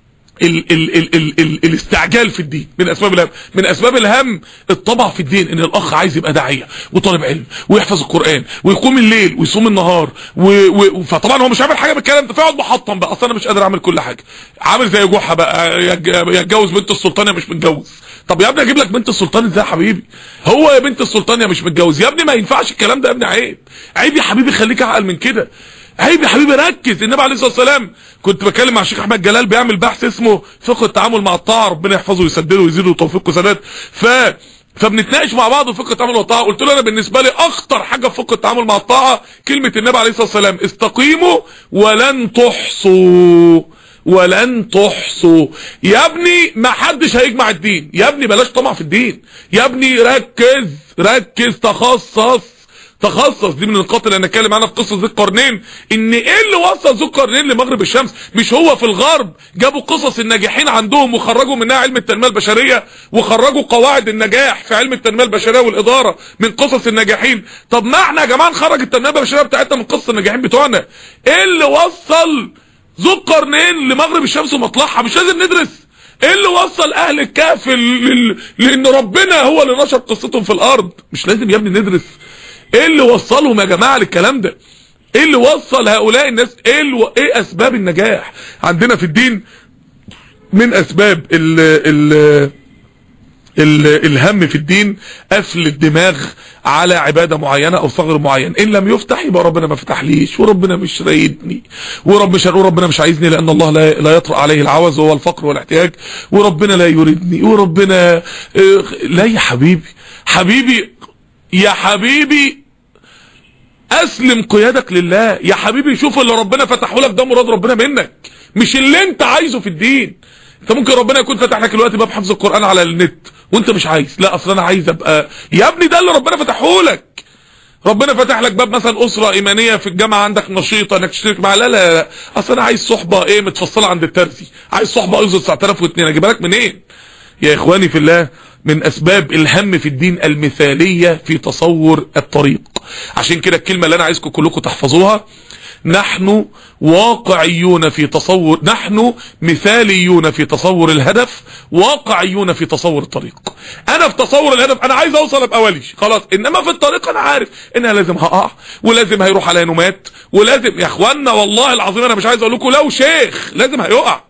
ال ال ال ال الاستعجال في الدين من اسباب الهم. من اسباب الهم الطمع في الدين، ان الاخ عايز يبقى داعيه وطالب علم ويحفظ القران ويقوم الليل ويصوم النهار و... و... فطبعا هو مش عامل حاجه بالكلام ده، فيقعد محطم بقى. اصل انا مش قادر اعمل كل حاجه، عامل زي جحا بقى يتجوز بنت السلطان يا مش متجوز. طب يا ابني اجيب لك بنت السلطان ازاي يا حبيبي؟ هو يا بنت السلطان يا مش متجوز. يا ابني ما ينفعش الكلام ده يا ابني، عيب عيب يا حبيبي، خليك اعقل من كده. عيب يا حبيبي ركز. النبي عليه الصلاه والسلام كنت بكلم مع الشيخ احمد جلال بيعمل بحث اسمه فقه التعامل مع الطاعه، ربنا يحفظه ويسدده ويزيده توفيق وسداد. ف فبنتناقش مع بعض في فقه التعامل مع الطاعه. قلت له انا بالنسبه لي اخطر حاجه في فقه التعامل مع الطاعه كلمه النبي عليه الصلاه والسلام استقيموا ولن تحصوا، ولن تحصوا. يا ابني ما حدش هيجمع الدين، يا ابني بلاش طمع في الدين، يا ابني ركز ركز تخصص تخصص. دي من النقاط اللي هنتكلم عنها في قصه ذو القرنين. ان ايه اللي وصل ذو القرنين لمغرب الشمس؟ مش هو في الغرب جابوا قصص الناجحين عندهم وخرجوا منها علم التنميه البشريه، وخرجوا قواعد النجاح في علم التنميه البشريه والاداره من قصص الناجحين. طب ما احنا يا جماعه نخرج التنميه البشريه بتاعتنا من قصص الناجحين بتوعنا. ايه اللي وصل ذو القرنين لمغرب الشمس ومطلعها؟ مش لازم ندرس ايه اللي وصل اهل الكهف لل... لان ربنا هو اللي نشر قصتهم في الارض؟ مش لازم يا ابني ندرس ايه اللي وصلهم يا جماعه للكلام ده. ايه اللي وصل هؤلاء الناس؟ ايه الو... ايه اسباب النجاح عندنا في الدين؟ من اسباب ال ال ال الهم في الدين قفل الدماغ على عباده معينه او ثغر معين. ان لم يفتح يبقى ربنا ما فتحليش، وربنا مش رايدني، ورب مش هنقول ربنا مش عايزني لان الله لا, لا يطرأ عليه العوز وهو الفقر والاحتياج، وربنا لا يريدني، وربنا لا. يا حبيبي حبيبي يا حبيبي اسلم قيادك لله يا حبيبي. شوف اللي ربنا فتحه لك ده مراد ربنا منك، مش اللي انت عايزه في الدين. انت ممكن ربنا يكون فتح لك الوقت باب حفظ القرآن على النت وانت مش عايز، لا اصل انا عايز ابقى، يا ابني ده اللي ربنا فتحه لك. ربنا فتح لك باب مثلا اسره ايمانيه في الجامعه عندك نشيطه انك تشترك معاها، لا لا لا اصل انا عايز صحبه ايه متفصله عند الترزي، عايز صحبه ايزو تسعة آلاف واثنين، اجيبها لك منين؟ يا اخواني في الله، من اسباب الهم في الدين المثاليه في تصور الطريق. عشان كده الكلمه اللي انا عايزكم كلكم تحفظوها، نحن واقعيون في تصور، نحن مثاليون في تصور الهدف، واقعيون في تصور الطريق. انا في تصور الهدف انا عايز اوصل ابقى ولي خلاص، انما في الطريق انا عارف ان انا لازم هقع ولازم هيروح على نومات ولازم، يا اخوانا والله العظيم انا مش عايز اقول لكم لو شيخ لازم هيقع،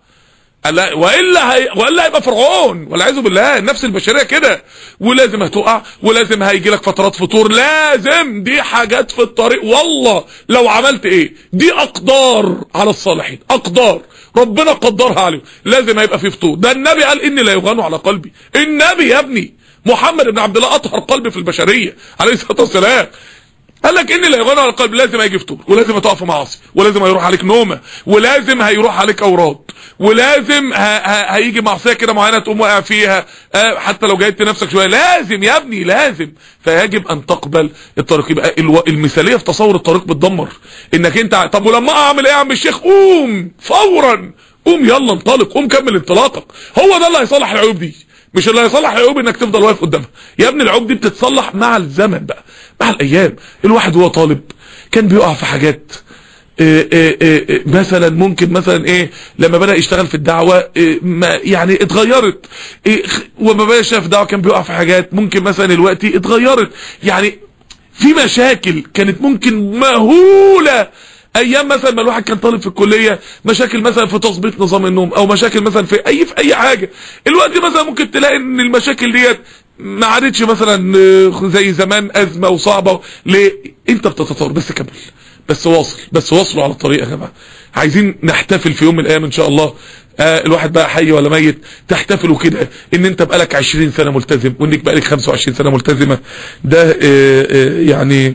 والا هي والا هيبقى فرعون والعياذ بالله. النفس البشريه كده، ولازم هتقع ولازم هيجي لك فترات فطور، لازم دي حاجات في الطريق. والله لو عملت ايه دي اقدار على الصالحين، اقدار ربنا قدرها عليهم، لازم هيبقى في فطور. ده النبي قال اني لا يغان على قلبي، النبي يا ابني محمد بن عبد الله اطهر قلب في البشريه عليه الصلاه والسلام، قال لك اني لا يغنى على القلب، لازم هيجي فطور ولازم هتقع في معاصي ولازم هيروح عليك نومه ولازم هيروح عليك اوراد ولازم هيجي معصيه كده معينه تقوم واقع فيها حتى لو جاهدت نفسك شويه، لازم يا ابني لازم. فيجب ان تقبل الطريق. يبقى المثاليه في تصور الطريق بتدمر انك انت، طب ولما اعمل ايه يا عم الشيخ؟ قوم فورا، قوم يلا انطلق، قوم كمل انطلاقك. هو ده اللي هيصلح العيوب دي، مش اللي هيصلح العيوب انك تفضل واقف قدامها. يا ابني العيوب دي بتتصلح مع الزمن بقى، مع الايام. الواحد وهو طالب كان بيقع في حاجات إيه إيه إيه مثلا، ممكن مثلا ايه لما بدأ يشتغل في الدعوة إيه ما يعني اتغيرت إيه، وما بقى شاف دعوة كان بيقع في حاجات ممكن مثلا الوقت اتغيرت. يعني في مشاكل كانت ممكن مهولة ايام مثلا ما الواحد كان طالب في الكليه، مشاكل مثلا في تظبيط نظام النوم او مشاكل مثلا في اي في اي حاجه. الوقت مثلا ممكن تلاقي ان المشاكل ديت ما عادتش مثلا زي زمان ازمه وصعبه. ليه؟ انت بتتطور، بس كمل، بس واصل، بس واصلوا على الطريق يا جماعه. عايزين نحتفل في يوم من الايام ان شاء الله، آه الواحد بقى حي ولا ميت، تحتفلوا كده ان انت بقالك عشرين سنه ملتزم وانك بقالك خمسة وعشرين سنه ملتزمه. ده آه آه يعني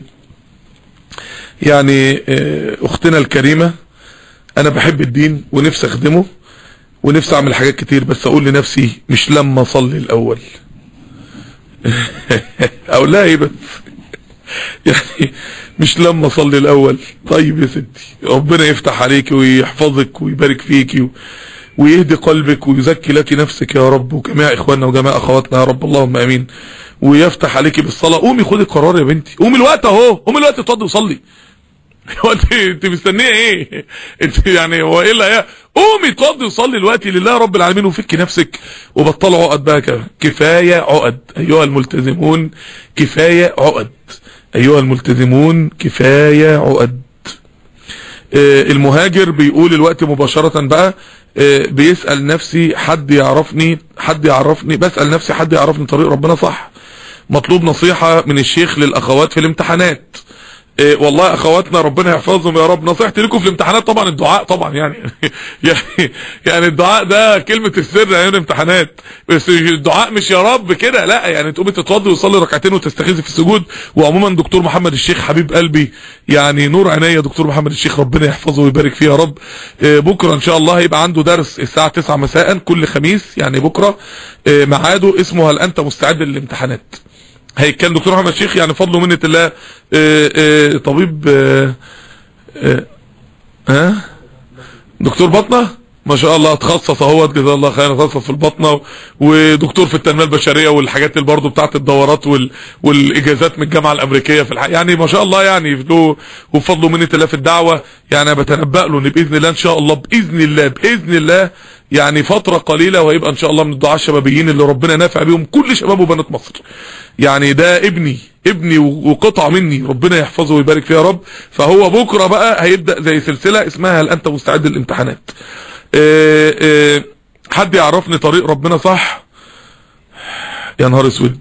يعني اختنا الكريمة، انا بحب الدين ونفسي اخدمه ونفسي اعمل حاجات كتير، بس اقول لنفسي مش لما اصلي الاول. اقول لها ايه بس؟ يعني مش لما اصلي الاول. طيب يا ستي، ربنا يفتح عليك ويحفظك ويبارك فيك ويهدي قلبك ويزكي لك نفسك يا رب، وجميع اخواننا وجميع اخواتنا يا رب، اللهم امين. ويفتح عليكي بالصلاة. قومي خدي القرار يا بنتي، قومي الوقت اهو، قومي الوقت اتفضلي وصلي. هو انت انت مستنيه ايه؟ انت يعني هو ايه اللي، قومي اتفضلي وصلي الوقت لله رب العالمين، وفكي نفسك وبطلوا عقد بقى كده. كفايه عقد ايها الملتزمون، كفايه عقد ايها الملتزمون، كفايه عقد. اه المهاجر بيقول الوقت مباشره بقى، اه بيسال نفسي حد يعرفني، حد يعرفني، بسال نفسي حد يعرفني طريق ربنا صح. مطلوب نصيحه من الشيخ للاخوات في الامتحانات. إيه والله اخواتنا ربنا يحفظهم يا رب. نصيحتي لكم في الامتحانات طبعا الدعاء، طبعا يعني يعني يعني الدعاء ده كلمه السر يعني الامتحانات، بس الدعاء مش يا رب كده، لا يعني تقومي تتوضي وتصلي ركعتين وتستغيثي في السجود. وعموما دكتور محمد الشيخ حبيب قلبي، يعني نور عينيا دكتور محمد الشيخ، ربنا يحفظه ويبارك فيه يا رب. إيه بكره ان شاء الله هيبقى عنده درس الساعه تسعة مساء كل خميس، يعني بكره إيه ميعاده اسمه هل انت مستعد للامتحانات. هيكلم دكتور محمد الشيخ، يعني فضل ومنة الله، اه اه طبيب اه اه اه دكتور بطنة ما شاء الله، تخصص اهوت جزاه الله خير، تخصص في البطنة، ودكتور في التنمية البشرية والحاجات اللي برضه بتاعت الدورات وال والاجازات من الجامعة الامريكية في الحقيقة، يعني ما شاء الله يعني له وفضل ومنة الله في الدعوة. يعني انا بتنبأ له ان باذن الله ان شاء الله باذن الله باذن الله يعني فترة قليلة وهيبقى ان شاء الله من الدعاة الشبابيين اللي ربنا نافع بيهم كل شباب وبنات مصر. يعني ده ابني ابني وقطعة مني، ربنا يحفظه ويبارك فيه يا رب. فهو بكرة بقى هيبدأ زي سلسلة اسمها هل انت مستعد للامتحانات. اه اه حد يعرفني طريق ربنا صح؟ يا نهار اسود.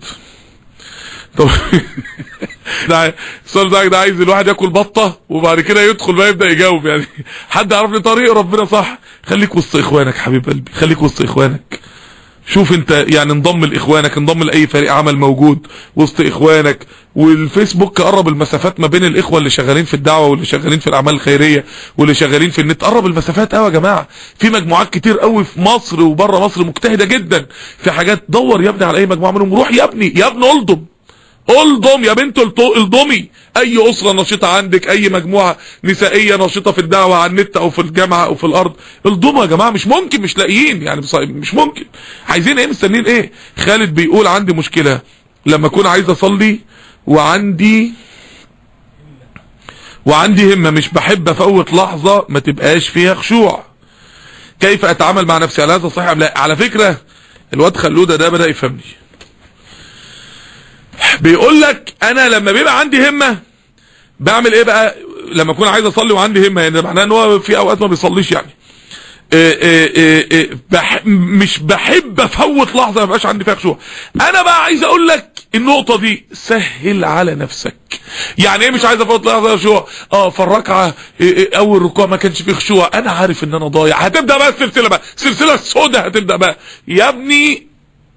طب ده السؤال ده ده عايز الواحد ياكل بطه وبعد كده يدخل بقى يبدا يجاوب. يعني حد يعرفني طريق ربنا صح؟ خليك وسط اخوانك حبيب قلبي، خليك وسط اخوانك، شوف انت يعني انضم لاخوانك، انضم لاي فريق عمل موجود وسط اخوانك. والفيسبوك قرب المسافات ما بين الاخوه اللي شغالين في الدعوه واللي شغالين في الاعمال الخيريه واللي شغالين في النت، قرب المسافات قوي يا جماعه. في مجموعات كتير قوي في مصر وبره مصر مجتهده جدا في حاجات. دور يا ابني على اي مجموعه منهم، روح يا ابني يا ابني الضم الضم يا بنت الضمي اي اسره نشيطه عندك، اي مجموعه نسائيه نشيطه في الدعوه على النت او في الجامعه او في الارض، الضموا يا جماعه. مش ممكن مش لاقيين يعني، مش ممكن. عايزين ايه؟ مستنيين ايه؟ خالد بيقول عندي مشكله لما اكون عايز اصلي وعندي وعندي همه مش بحب افوت لحظه ما تبقاش فيها خشوع، كيف اتعامل مع نفسي؟ هل هذا صحيح ام لا؟ على فكره الواد خلوده ده بدا يفهمني، بيقول لك انا لما بيبقى عندي همه بعمل ايه بقى لما اكون عايز اصلي وعندي همه؟ يعني معناه ان هو في اوقات ما بيصليش يعني. إيه إيه إيه بح مش بحب افوت لحظه ما بقاش عندي فيها خشوع. انا بقى عايز اقول لك النقطه دي سهل على نفسك. يعني ايه مش عايز افوت لحظه خشوع؟ اه في الركعه إيه إيه اول ركوع ما كانش فيه خشوع، انا عارف ان انا ضايع. هتبدا بقى السلسله بقى، السلسله السوداء هتبدا بقى يا ابني.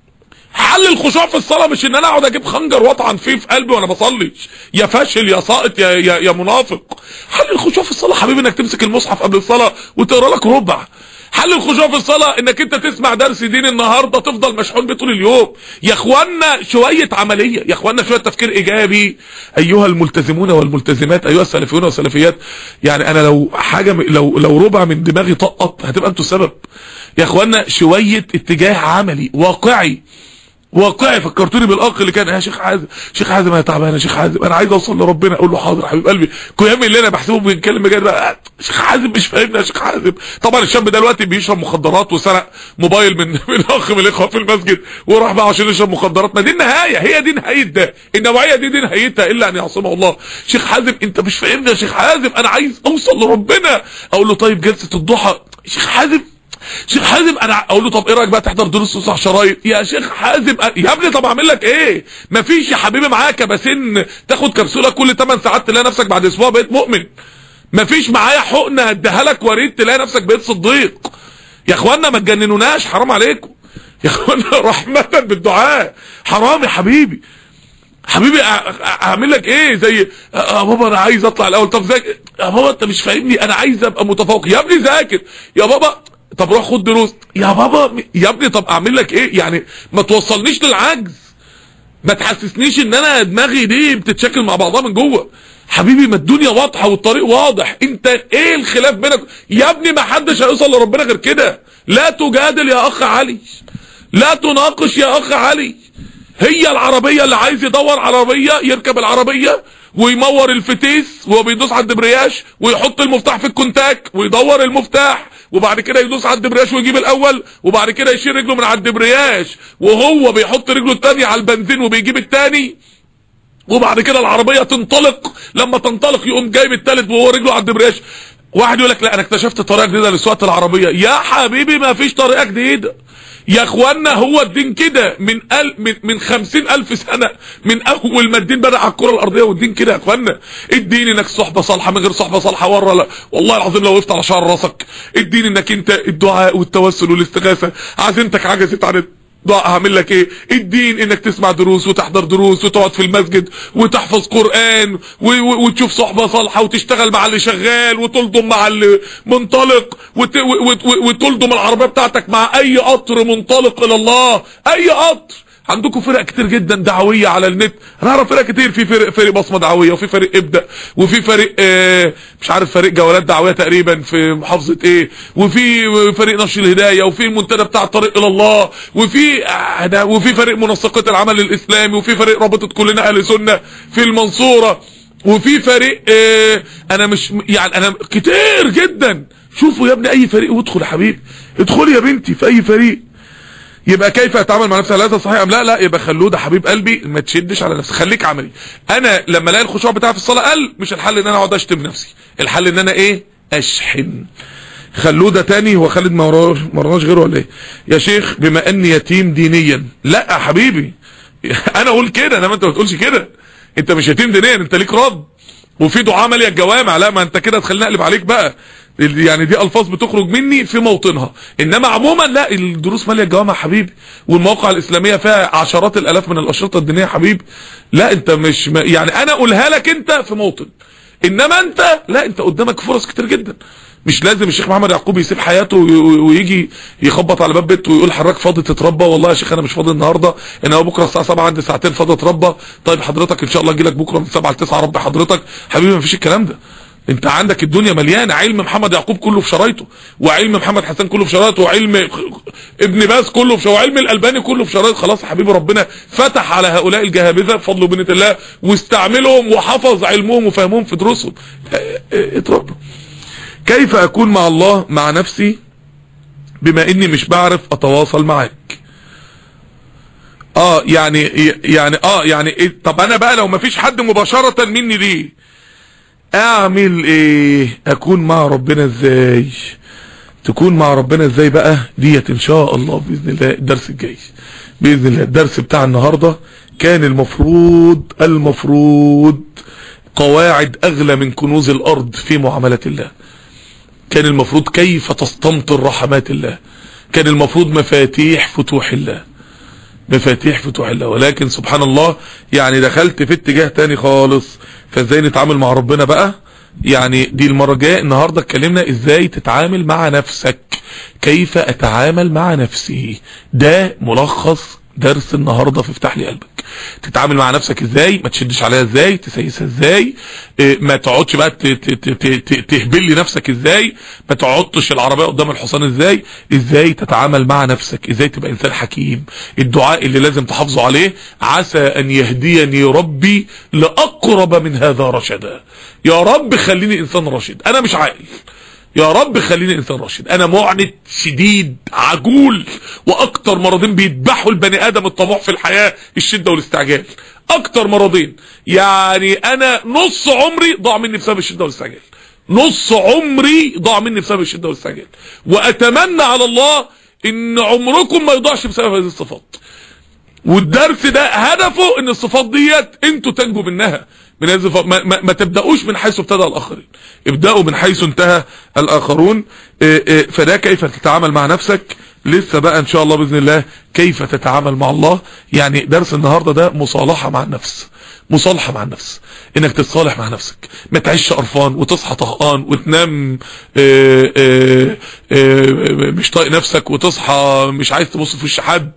حل الخشوع في الصلاه مش ان انا اقعد اجيب خنجر واطعن فيه في قلبي وانا بصليش، يا فاشل يا ساقط يا يا, يا منافق. حل الخشوع في الصلاه حبيبي انك تمسك المصحف قبل الصلاه وتقرا لك ربع. حل الخشوع في الصلاه انك انت تسمع درس دين النهارده تفضل مشحون بيه طول اليوم. يا اخوانا شويه عمليه، يا اخوانا شويه تفكير ايجابي. ايها الملتزمون والملتزمات، ايها السلفيون والسلفيات، يعني انا لو حاجه لو لو ربع من دماغي طقط هتبقى انتوا السبب. يا اخوانا شويه اتجاه عملي واقعي واقعي. فكرتوني بالاخ اللي كان يا شيخ حازم، شيخ حازم انا تعبان يا شيخ حازم انا عايز اوصل لربنا. اقول له حاضر يا حبيب قلبي. قيام الليل انا بحسبه بيتكلم بجد بقى. شيخ حازم مش فاهمني يا شيخ حازم. طبعا الشاب ده دلوقتي بيشرب مخدرات وسرق موبايل من من اخ من الاخوه في المسجد وراح بقى عشان يشرب مخدرات. ما دي النهايه، هي دي نهايه ده. النوعيه دي دي نهايتها الا ان يعصمه الله. شيخ حازم انت مش فاهمني يا شيخ حازم انا عايز اوصل لربنا. اقول له طيب جلسه الضحى شيخ حازم. شيخ حازم انا اقول له طب ايه رايك بقى تحضر دروس وتصح شرايط يا شيخ حازم. يا ابني طب اعمل لك ايه؟ مفيش يا حبيبي معايا كباسين تاخد كبسوله كل ثمان ساعات تلاقي نفسك بعد اسبوع بقيت مؤمن. مفيش معايا حقنه هديها لك وريد تلاقي نفسك بقيت صديق. يا اخوانا ما تجننوناش حرام عليكم يا اخوانا، رحمه بالدعاء. حرام يا حبيبي. حبيبي اعمل لك ايه؟ زي يا بابا انا عايز اطلع الاول. طب ذاكر يا بابا انت مش فاهمني انا عايز ابقى متفوق. يا ابني ذاكر يا بابا. طب روح خد دروس يا بابا. يا ابني طب اعمل لك ايه؟ يعني ما توصلنيش للعجز، ما تحسسنيش ان انا دماغي دي بتتشكل مع بعضها من جوه. حبيبي ما الدنيا واضحه والطريق واضح. انت ايه الخلاف بينك يا ابني؟ ما حدش هيوصل لربنا غير كده. لا تجادل يا اخ علي، لا تناقش يا اخ علي. هي العربيه اللي عايز يدور على عربيه يركب العربيه ويمور الفتيس وهو بيدوس على الدبرياج ويحط المفتاح في الكونتاك ويدور المفتاح وبعد كده يدوس على الدبرياج ويجيب الاول وبعد كده يشيل رجله من على الدبرياج وهو بيحط رجله الثانيه على البنزين وبيجيب الثاني وبعد كده العربيه تنطلق. لما تنطلق يقوم جايب الثالث وهو رجله على الدبرياج. واحد يقول لك لا انا اكتشفت طريقه جديده لسواقه العربيه. يا حبيبي ما فيش طريقه جديده يا اخوانا. هو الدين كده من ال من من خمسين الف سنه، من اول ما الدين بدا على الكره الارضيه والدين كده يا اخوانا. الدين انك صحبه صالحه، من غير صحبه صالحه ورا لا والله العظيم لو وقفت على شعر راسك. الدين انك انت الدعاء والتوسل والاستغاثه. عزيمتك عجزت عن هعمل لك ايه؟ الدين انك تسمع دروس وتحضر دروس وتقعد في المسجد وتحفظ قرآن وتشوف صحبة صالحة وتشتغل مع اللي شغال وتلضم مع اللي منطلق وتلضم العربية بتاعتك مع اي قطر منطلق الى الله. اي قطر. عندكم فرق كتير جدا دعويه على النت. انا اعرف فرق كتير. في فرق فرق بصمه دعويه وفي فرق ابدا وفي فرق آه مش عارف فرق جولات دعويه تقريبا في محافظه ايه وفي فريق نشر الهدايه وفي المنتدى بتاع الطريق الى الله وفي آه وفي فريق منسقات العمل الاسلامي وفي فريق رابطه كلنا اهل سنه في المنصوره وفي فريق آه انا مش يعني انا كتير جدا. شوفوا يا ابني اي فريق وادخل يا حبيبي. ادخلي يا بنتي في اي فريق. يبقى كيف اتعامل مع نفسي؟ هل هذا صحيح ام لا؟ لا يبقى خلوده حبيب قلبي ما تشدش على نفسك، خليك عملي. انا لما الاقي الخشوع بتاعي في الصلاه قل، مش الحل ان انا اقعد اشتم نفسي، الحل ان انا ايه؟ اشحن. خلوده تاني. هو خالد ما وراناش غيره ولا ايه؟ يا شيخ بما اني يتيم دينيا. لا يا حبيبي انا اقول كده انما انت ما تقولش كده. انت مش يتيم دينيا، انت ليك رب وفي دعاء ماليه الجوامع. لا ما انت كده تخليني اقلب عليك بقى. يعني دي الفاظ بتخرج مني في موطنها، انما عموما لا، الدروس ماليه الجوامع يا حبيبي، والمواقع الاسلاميه فيها عشرات الالاف من الاشرطه الدينيه يا حبيبي. لا انت مش يعني انا اقولها لك انت في موطن، انما انت لا، انت قدامك فرص كتير جدا. مش لازم الشيخ محمد يعقوب يسيب حياته ويجي يخبط على باب بيته ويقول حضرتك فاضي تتربى؟ والله يا شيخ انا مش فاضي النهارده، انا بكره الساعه سبعة عندي ساعتين فاضي اتربى. طيب حضرتك ان شاء الله اجي لك بكره من سبعة ل تسعة ربي حضرتك. حبيبي مفيش الكلام ده. انت عندك الدنيا مليانه، علم محمد يعقوب كله في شرايطه، وعلم محمد حسن كله في شرايطه، وعلم ابن باز كله في شرايطه، وعلم الالباني كله في شرايطه. خلاص يا حبيبي ربنا فتح على هؤلاء الجهابذه بفضل وبنة الله، واستعملهم وحفظ علمهم وفهمهم في دروسهم. اتربوا. كيف اكون مع الله مع نفسي بما اني مش بعرف اتواصل معاك؟ اه يعني يعني اه يعني إيه؟ طب انا بقى لو مفيش حد مباشرة مني ليه اعمل ايه؟ اكون مع ربنا ازاي؟ تكون مع ربنا ازاي بقى؟ ديت ان شاء الله باذن الله الدرس الجاي باذن الله. الدرس بتاع النهارده كان المفروض المفروض قواعد اغلى من كنوز الارض في معاملة الله. كان المفروض كيف تستمطر رحمات الله. كان المفروض مفاتيح فتوح الله، مفاتيح فتوح الله. ولكن سبحان الله يعني دخلت في اتجاه تاني خالص. فازاي نتعامل مع ربنا بقى؟ يعني دي المرة الجاية. النهاردة اتكلمنا ازاي تتعامل مع نفسك، كيف اتعامل مع نفسي. ده ملخص درس النهاردة في افتح لي قلبك. تتعامل مع نفسك ازاي، ما تشدش عليها ازاي، تسيسها ازاي، اه ما تقعدش بقى تهبل لي نفسك ازاي، ما تقعدش العربية قدام الحصان ازاي، ازاي تتعامل مع نفسك، ازاي تبقى انسان حكيم. الدعاء اللي لازم تحافظوا عليه: عسى ان يهديني ربي لاقرب من هذا رشدا. يا رب خليني انسان رشيد، انا مش عاقل، يا رب خليني انسان رشيد. انا معند شديد عجول، واكتر مرضين بيذبحوا البني ادم الطموح في الحياة الشدة والاستعجال. اكتر مرضين، يعني انا نص عمري ضاع مني بسبب الشدة والاستعجال، نص عمري ضاع مني بسبب الشدة والاستعجال. واتمنى على الله ان عمركم ما يضيعش بسبب هذه الصفات. والدرس ده هدفه ان الصفات ديت انتوا تنجوا منها، من هذه الصفات. ما, ما, ما تبداوش من حيث ابتدى الاخرين، ابداوا من حيث انتهى الاخرون. اه اه فده كيف تتعامل مع نفسك. لسه بقى ان شاء الله باذن الله كيف تتعامل مع الله. يعني درس النهارده ده مصالحه مع النفس، مصالحه مع النفس، انك تتصالح مع نفسك. ما تعيش قرفان وتصحى طهقان وتنام اه اه اه مش طايق نفسك، وتصحى مش عايز تبص في وش حد،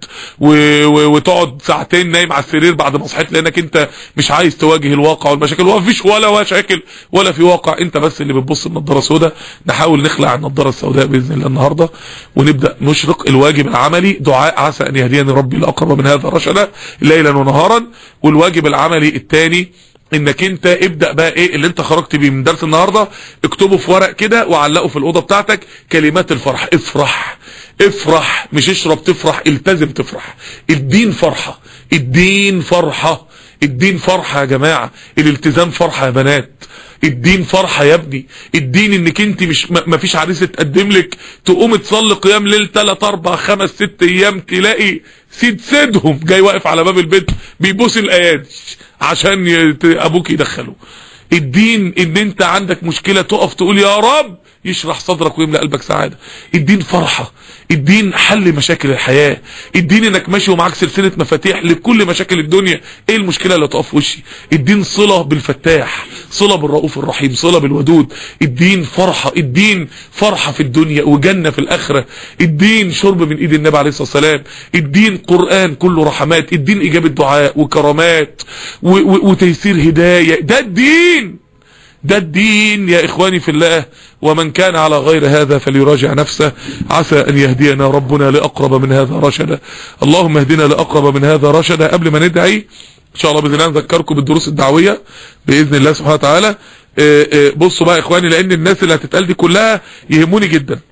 وتقعد ساعتين نايم على السرير بعد ما صحيت لانك انت مش عايز تواجه الواقع والمشاكل. ومفيش ولا مشاكل ولا في واقع، انت بس اللي بتبص بنضاره سوداء. نحاول نخلع النضاره السوداء باذن الله النهارده، ونبدا نشرق. الواجب العملي دعاء عسى ان يهديني ربي لاقرب من هذا رشدا ليلا ونهارا. والواجب العملي الثاني انك انت ابدأ بقى ايه اللي انت خرجت بيه من درس النهاردة، اكتبه في ورق كده وعلقه في الأوضة بتاعتك. كلمات الفرح: افرح افرح، مش اشرب تفرح، التزم تفرح. الدين فرحة، الدين فرحة، الدين فرحة يا جماعة. الالتزام فرحة يا بنات، الدين فرحة يا ابني. الدين انك انت مش ما فيش عريس تقدم لك تقوم تصلي قيام ليل تلات اربع خمس ست ايام، تلاقي سيد سيدهم جاي واقف على باب البيت بيبوس الايادي عشان ابوك يدخله. الدين ان انت عندك مشكلة تقف تقول يا رب يشرح صدرك ويملأ قلبك سعادة. الدين فرحة، الدين حل مشاكل الحياة. الدين انك ماشي ومعاك سلسلة مفاتيح لكل مشاكل الدنيا. ايه المشكلة اللي تقف وشي؟ الدين صلة بالفتاح، صلة بالرؤوف الرحيم، صلة بالودود. الدين فرحة، الدين فرحة في الدنيا وجنة في الاخرة. الدين شرب من ايد النبي عليه الصلاة والسلام. الدين قرآن كله رحمات. الدين اجابة دعاء وكرامات وتيسير هداية. ده الدين، ده الدين يا اخواني في الله. ومن كان على غير هذا فليراجع نفسه. عسى ان يهدينا ربنا لاقرب من هذا رشدا. اللهم اهدنا لاقرب من هذا رشدا. قبل ما ندعي ان شاء الله باذن الله نذكركم بالدروس الدعويه باذن الله سبحانه وتعالى. بصوا بقى يا اخواني، لان الناس اللي هتتقال دي كلها يهموني جدا.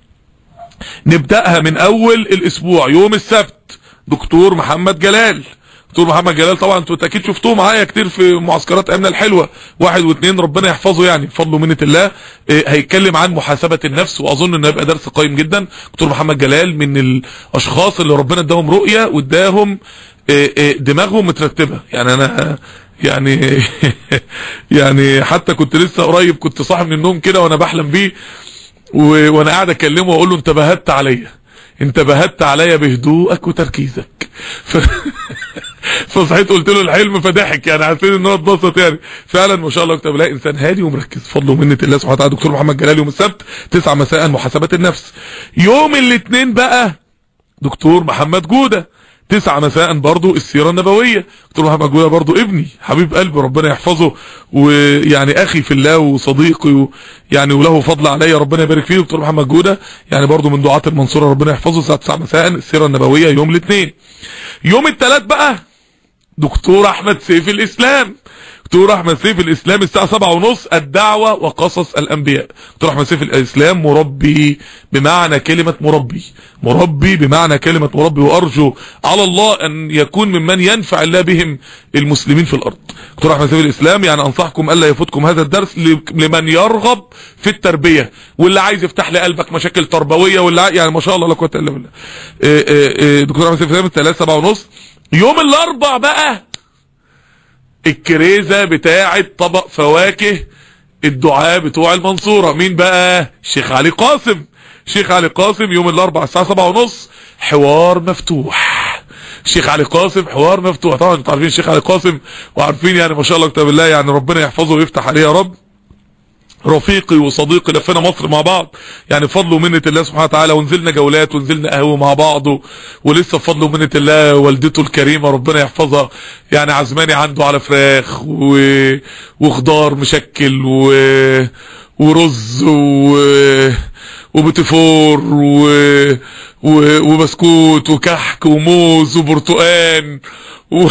نبداها من اول الاسبوع يوم السبت. دكتور محمد جلال، دكتور محمد جلال طبعا انتوا اكيد شفتوه معايا كتير في معسكرات امنا الحلوه واحد واثنين، ربنا يحفظه يعني بفضل ومنه الله. اه هيتكلم عن محاسبه النفس، واظن انه هيبقى درس قيم جدا. دكتور محمد جلال من الاشخاص اللي ربنا اداهم رؤيه واداهم اه اه دماغهم مترتبه. يعني انا يعني يعني حتى كنت لسه قريب كنت صاحي من النوم كده وانا بحلم بيه و... وانا قاعد اكلمه واقول له انت بهت عليا، انت بهت عليا بهدوءك وتركيزك. ف... فصحيت قلت له الحلم فضحك، يعني حسيت ان هو اتبسط يعني. فعلا ما شاء الله كتب لا انسان هادي ومركز بفضل ومنه الله سبحانه وتعالى. دكتور محمد جلال يوم السبت تسعة مساء محاسبه النفس. يوم الاثنين بقى دكتور محمد جوده تسعة مساء برضو السيرة النبوية. دكتور محمد جوده برضو ابني حبيب قلبي ربنا يحفظه، ويعني اخي في الله وصديقي يعني وله فضل علي ربنا يبارك فيه. دكتور محمد جوده يعني برضو من دعاة المنصورة ربنا يحفظه. الساعة تسعة مساء السيرة النبوية يوم الاثنين. يوم الثلاث بقى دكتور احمد سيف الاسلام. دكتور احمد سيف الاسلام الساعه سبعة ونص الدعوه وقصص الانبياء. دكتور احمد سيف الاسلام مربي بمعنى كلمه مربي، مربي بمعنى كلمه مربي، وارجو على الله ان يكون ممن ينفع الله بهم المسلمين في الارض. دكتور احمد سيف الاسلام يعني انصحكم الا يفوتكم هذا الدرس لمن يرغب في التربيه، واللي عايز يفتح لقلبك مشاكل تربويه، واللي يعني ما شاء الله لا قوه الا بالله. دكتور احمد سيف الاسلام الثلاث سبعة ونص. يوم الاربع بقى الكريزة بتاعة طبق فواكه الدعاء بتوع المنصورة. مين بقى؟ الشيخ علي قاسم. الشيخ علي قاسم يوم الاربع الساعة سبعة ونص حوار مفتوح. الشيخ علي قاسم حوار مفتوح. طبعا انتوا عارفين الشيخ علي قاسم وعارفين يعني ما شاء الله كتاب الله، يعني ربنا يحفظه ويفتح عليه يا رب. رفيقي وصديقي لفينا مصر مع بعض يعني بفضل ومنة الله سبحانه وتعالى، ونزلنا جولات ونزلنا قهوه مع بعض، ولسه بفضل ومنة الله والدته الكريمه ربنا يحفظها يعني عزماني عنده على فراخ و... وخضار مشكل و... ورز و... وبتفور و... و... وبسكوت وكحك وموز وبرتقان و...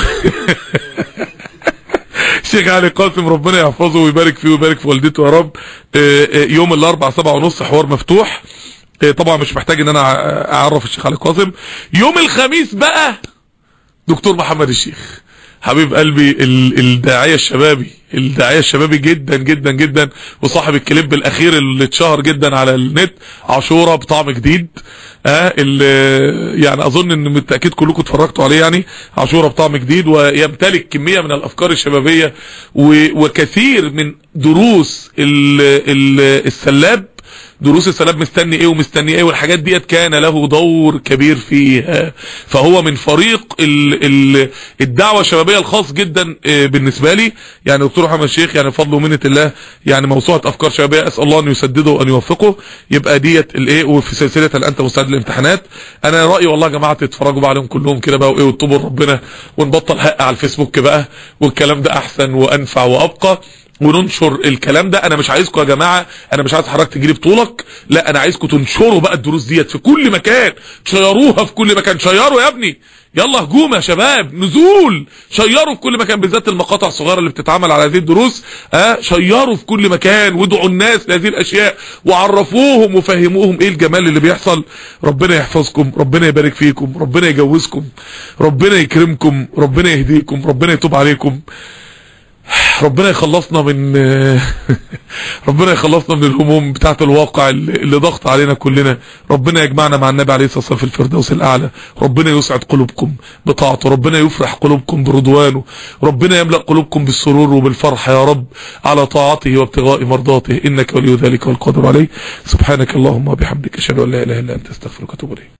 الشيخ علي قاسم ربنا يحفظه ويبارك فيه ويبارك في والدته يا رب. يوم الاربع سبعة ونص حوار مفتوح. طبعا مش محتاج ان انا اعرف الشيخ علي قاسم. يوم الخميس بقى دكتور محمد الشيخ حبيب قلبي الداعية الشبابي، الداعية الشبابي جدا جدا جدا، وصاحب الكليب الاخير اللي اتشهر جدا على النت عاشوره بطعم جديد. اه اللي يعني اظن ان بالتاكيد كلكم اتفرجتوا عليه، يعني عاشوره بطعم جديد، ويمتلك كميه من الافكار الشبابيه وكثير من دروس السلاب. دروس السلام مستني ايه ومستني ايه والحاجات ديت كان له دور كبير فيها. فهو من فريق ال ال الدعوه الشبابيه الخاص جدا بالنسبه لي. يعني دكتور محمد الشيخ يعني بفضل ومنه الله يعني موسوعه افكار شبابيه، اسال الله ان يسدده وان يوفقه. يبقى ديت الايه وفي سلسله هل انت مستعد للامتحانات. انا رايي والله يا جماعه تتفرجوا بقى عليهم كلهم كده بقى وايه وتطوبوا ربنا، ونبطل حق على الفيسبوك بقى، والكلام ده احسن وانفع وابقى، وننشر الكلام ده. انا مش عايزكم يا جماعه، انا مش عايز حضرتك تجيلي بطولك، لا انا عايزكم تنشروا بقى الدروس ديت في كل مكان، شيروها في كل مكان. شيروا يا ابني، يلا هجوم يا شباب، نزول، شيروا في كل مكان، بالذات المقاطع الصغيره اللي بتتعمل على هذه الدروس. اه شيروا في كل مكان، وادعوا الناس لهذه الاشياء، وعرفوهم وفهموهم ايه الجمال اللي بيحصل. ربنا يحفظكم، ربنا يبارك فيكم، ربنا يجوزكم، ربنا يكرمكم، ربنا يهديكم، ربنا يتوب عليكم، ربنا يخلصنا من ربنا يخلصنا من الهموم بتاعت الواقع اللي ضغط علينا كلنا. ربنا يجمعنا مع النبي عليه الصلاة والسلام في الفردوس الأعلى. ربنا يسعد قلوبكم بطاعته، ربنا يفرح قلوبكم برضوانه، ربنا يملأ قلوبكم بالسرور وبالفرح يا رب على طاعته وابتغاء مرضاته، إنك ولي ذلك والقادر عليه. سبحانك اللهم وبحمدك أشهد أن لا إله إلا أنت أستغفرك وأتوب إليك.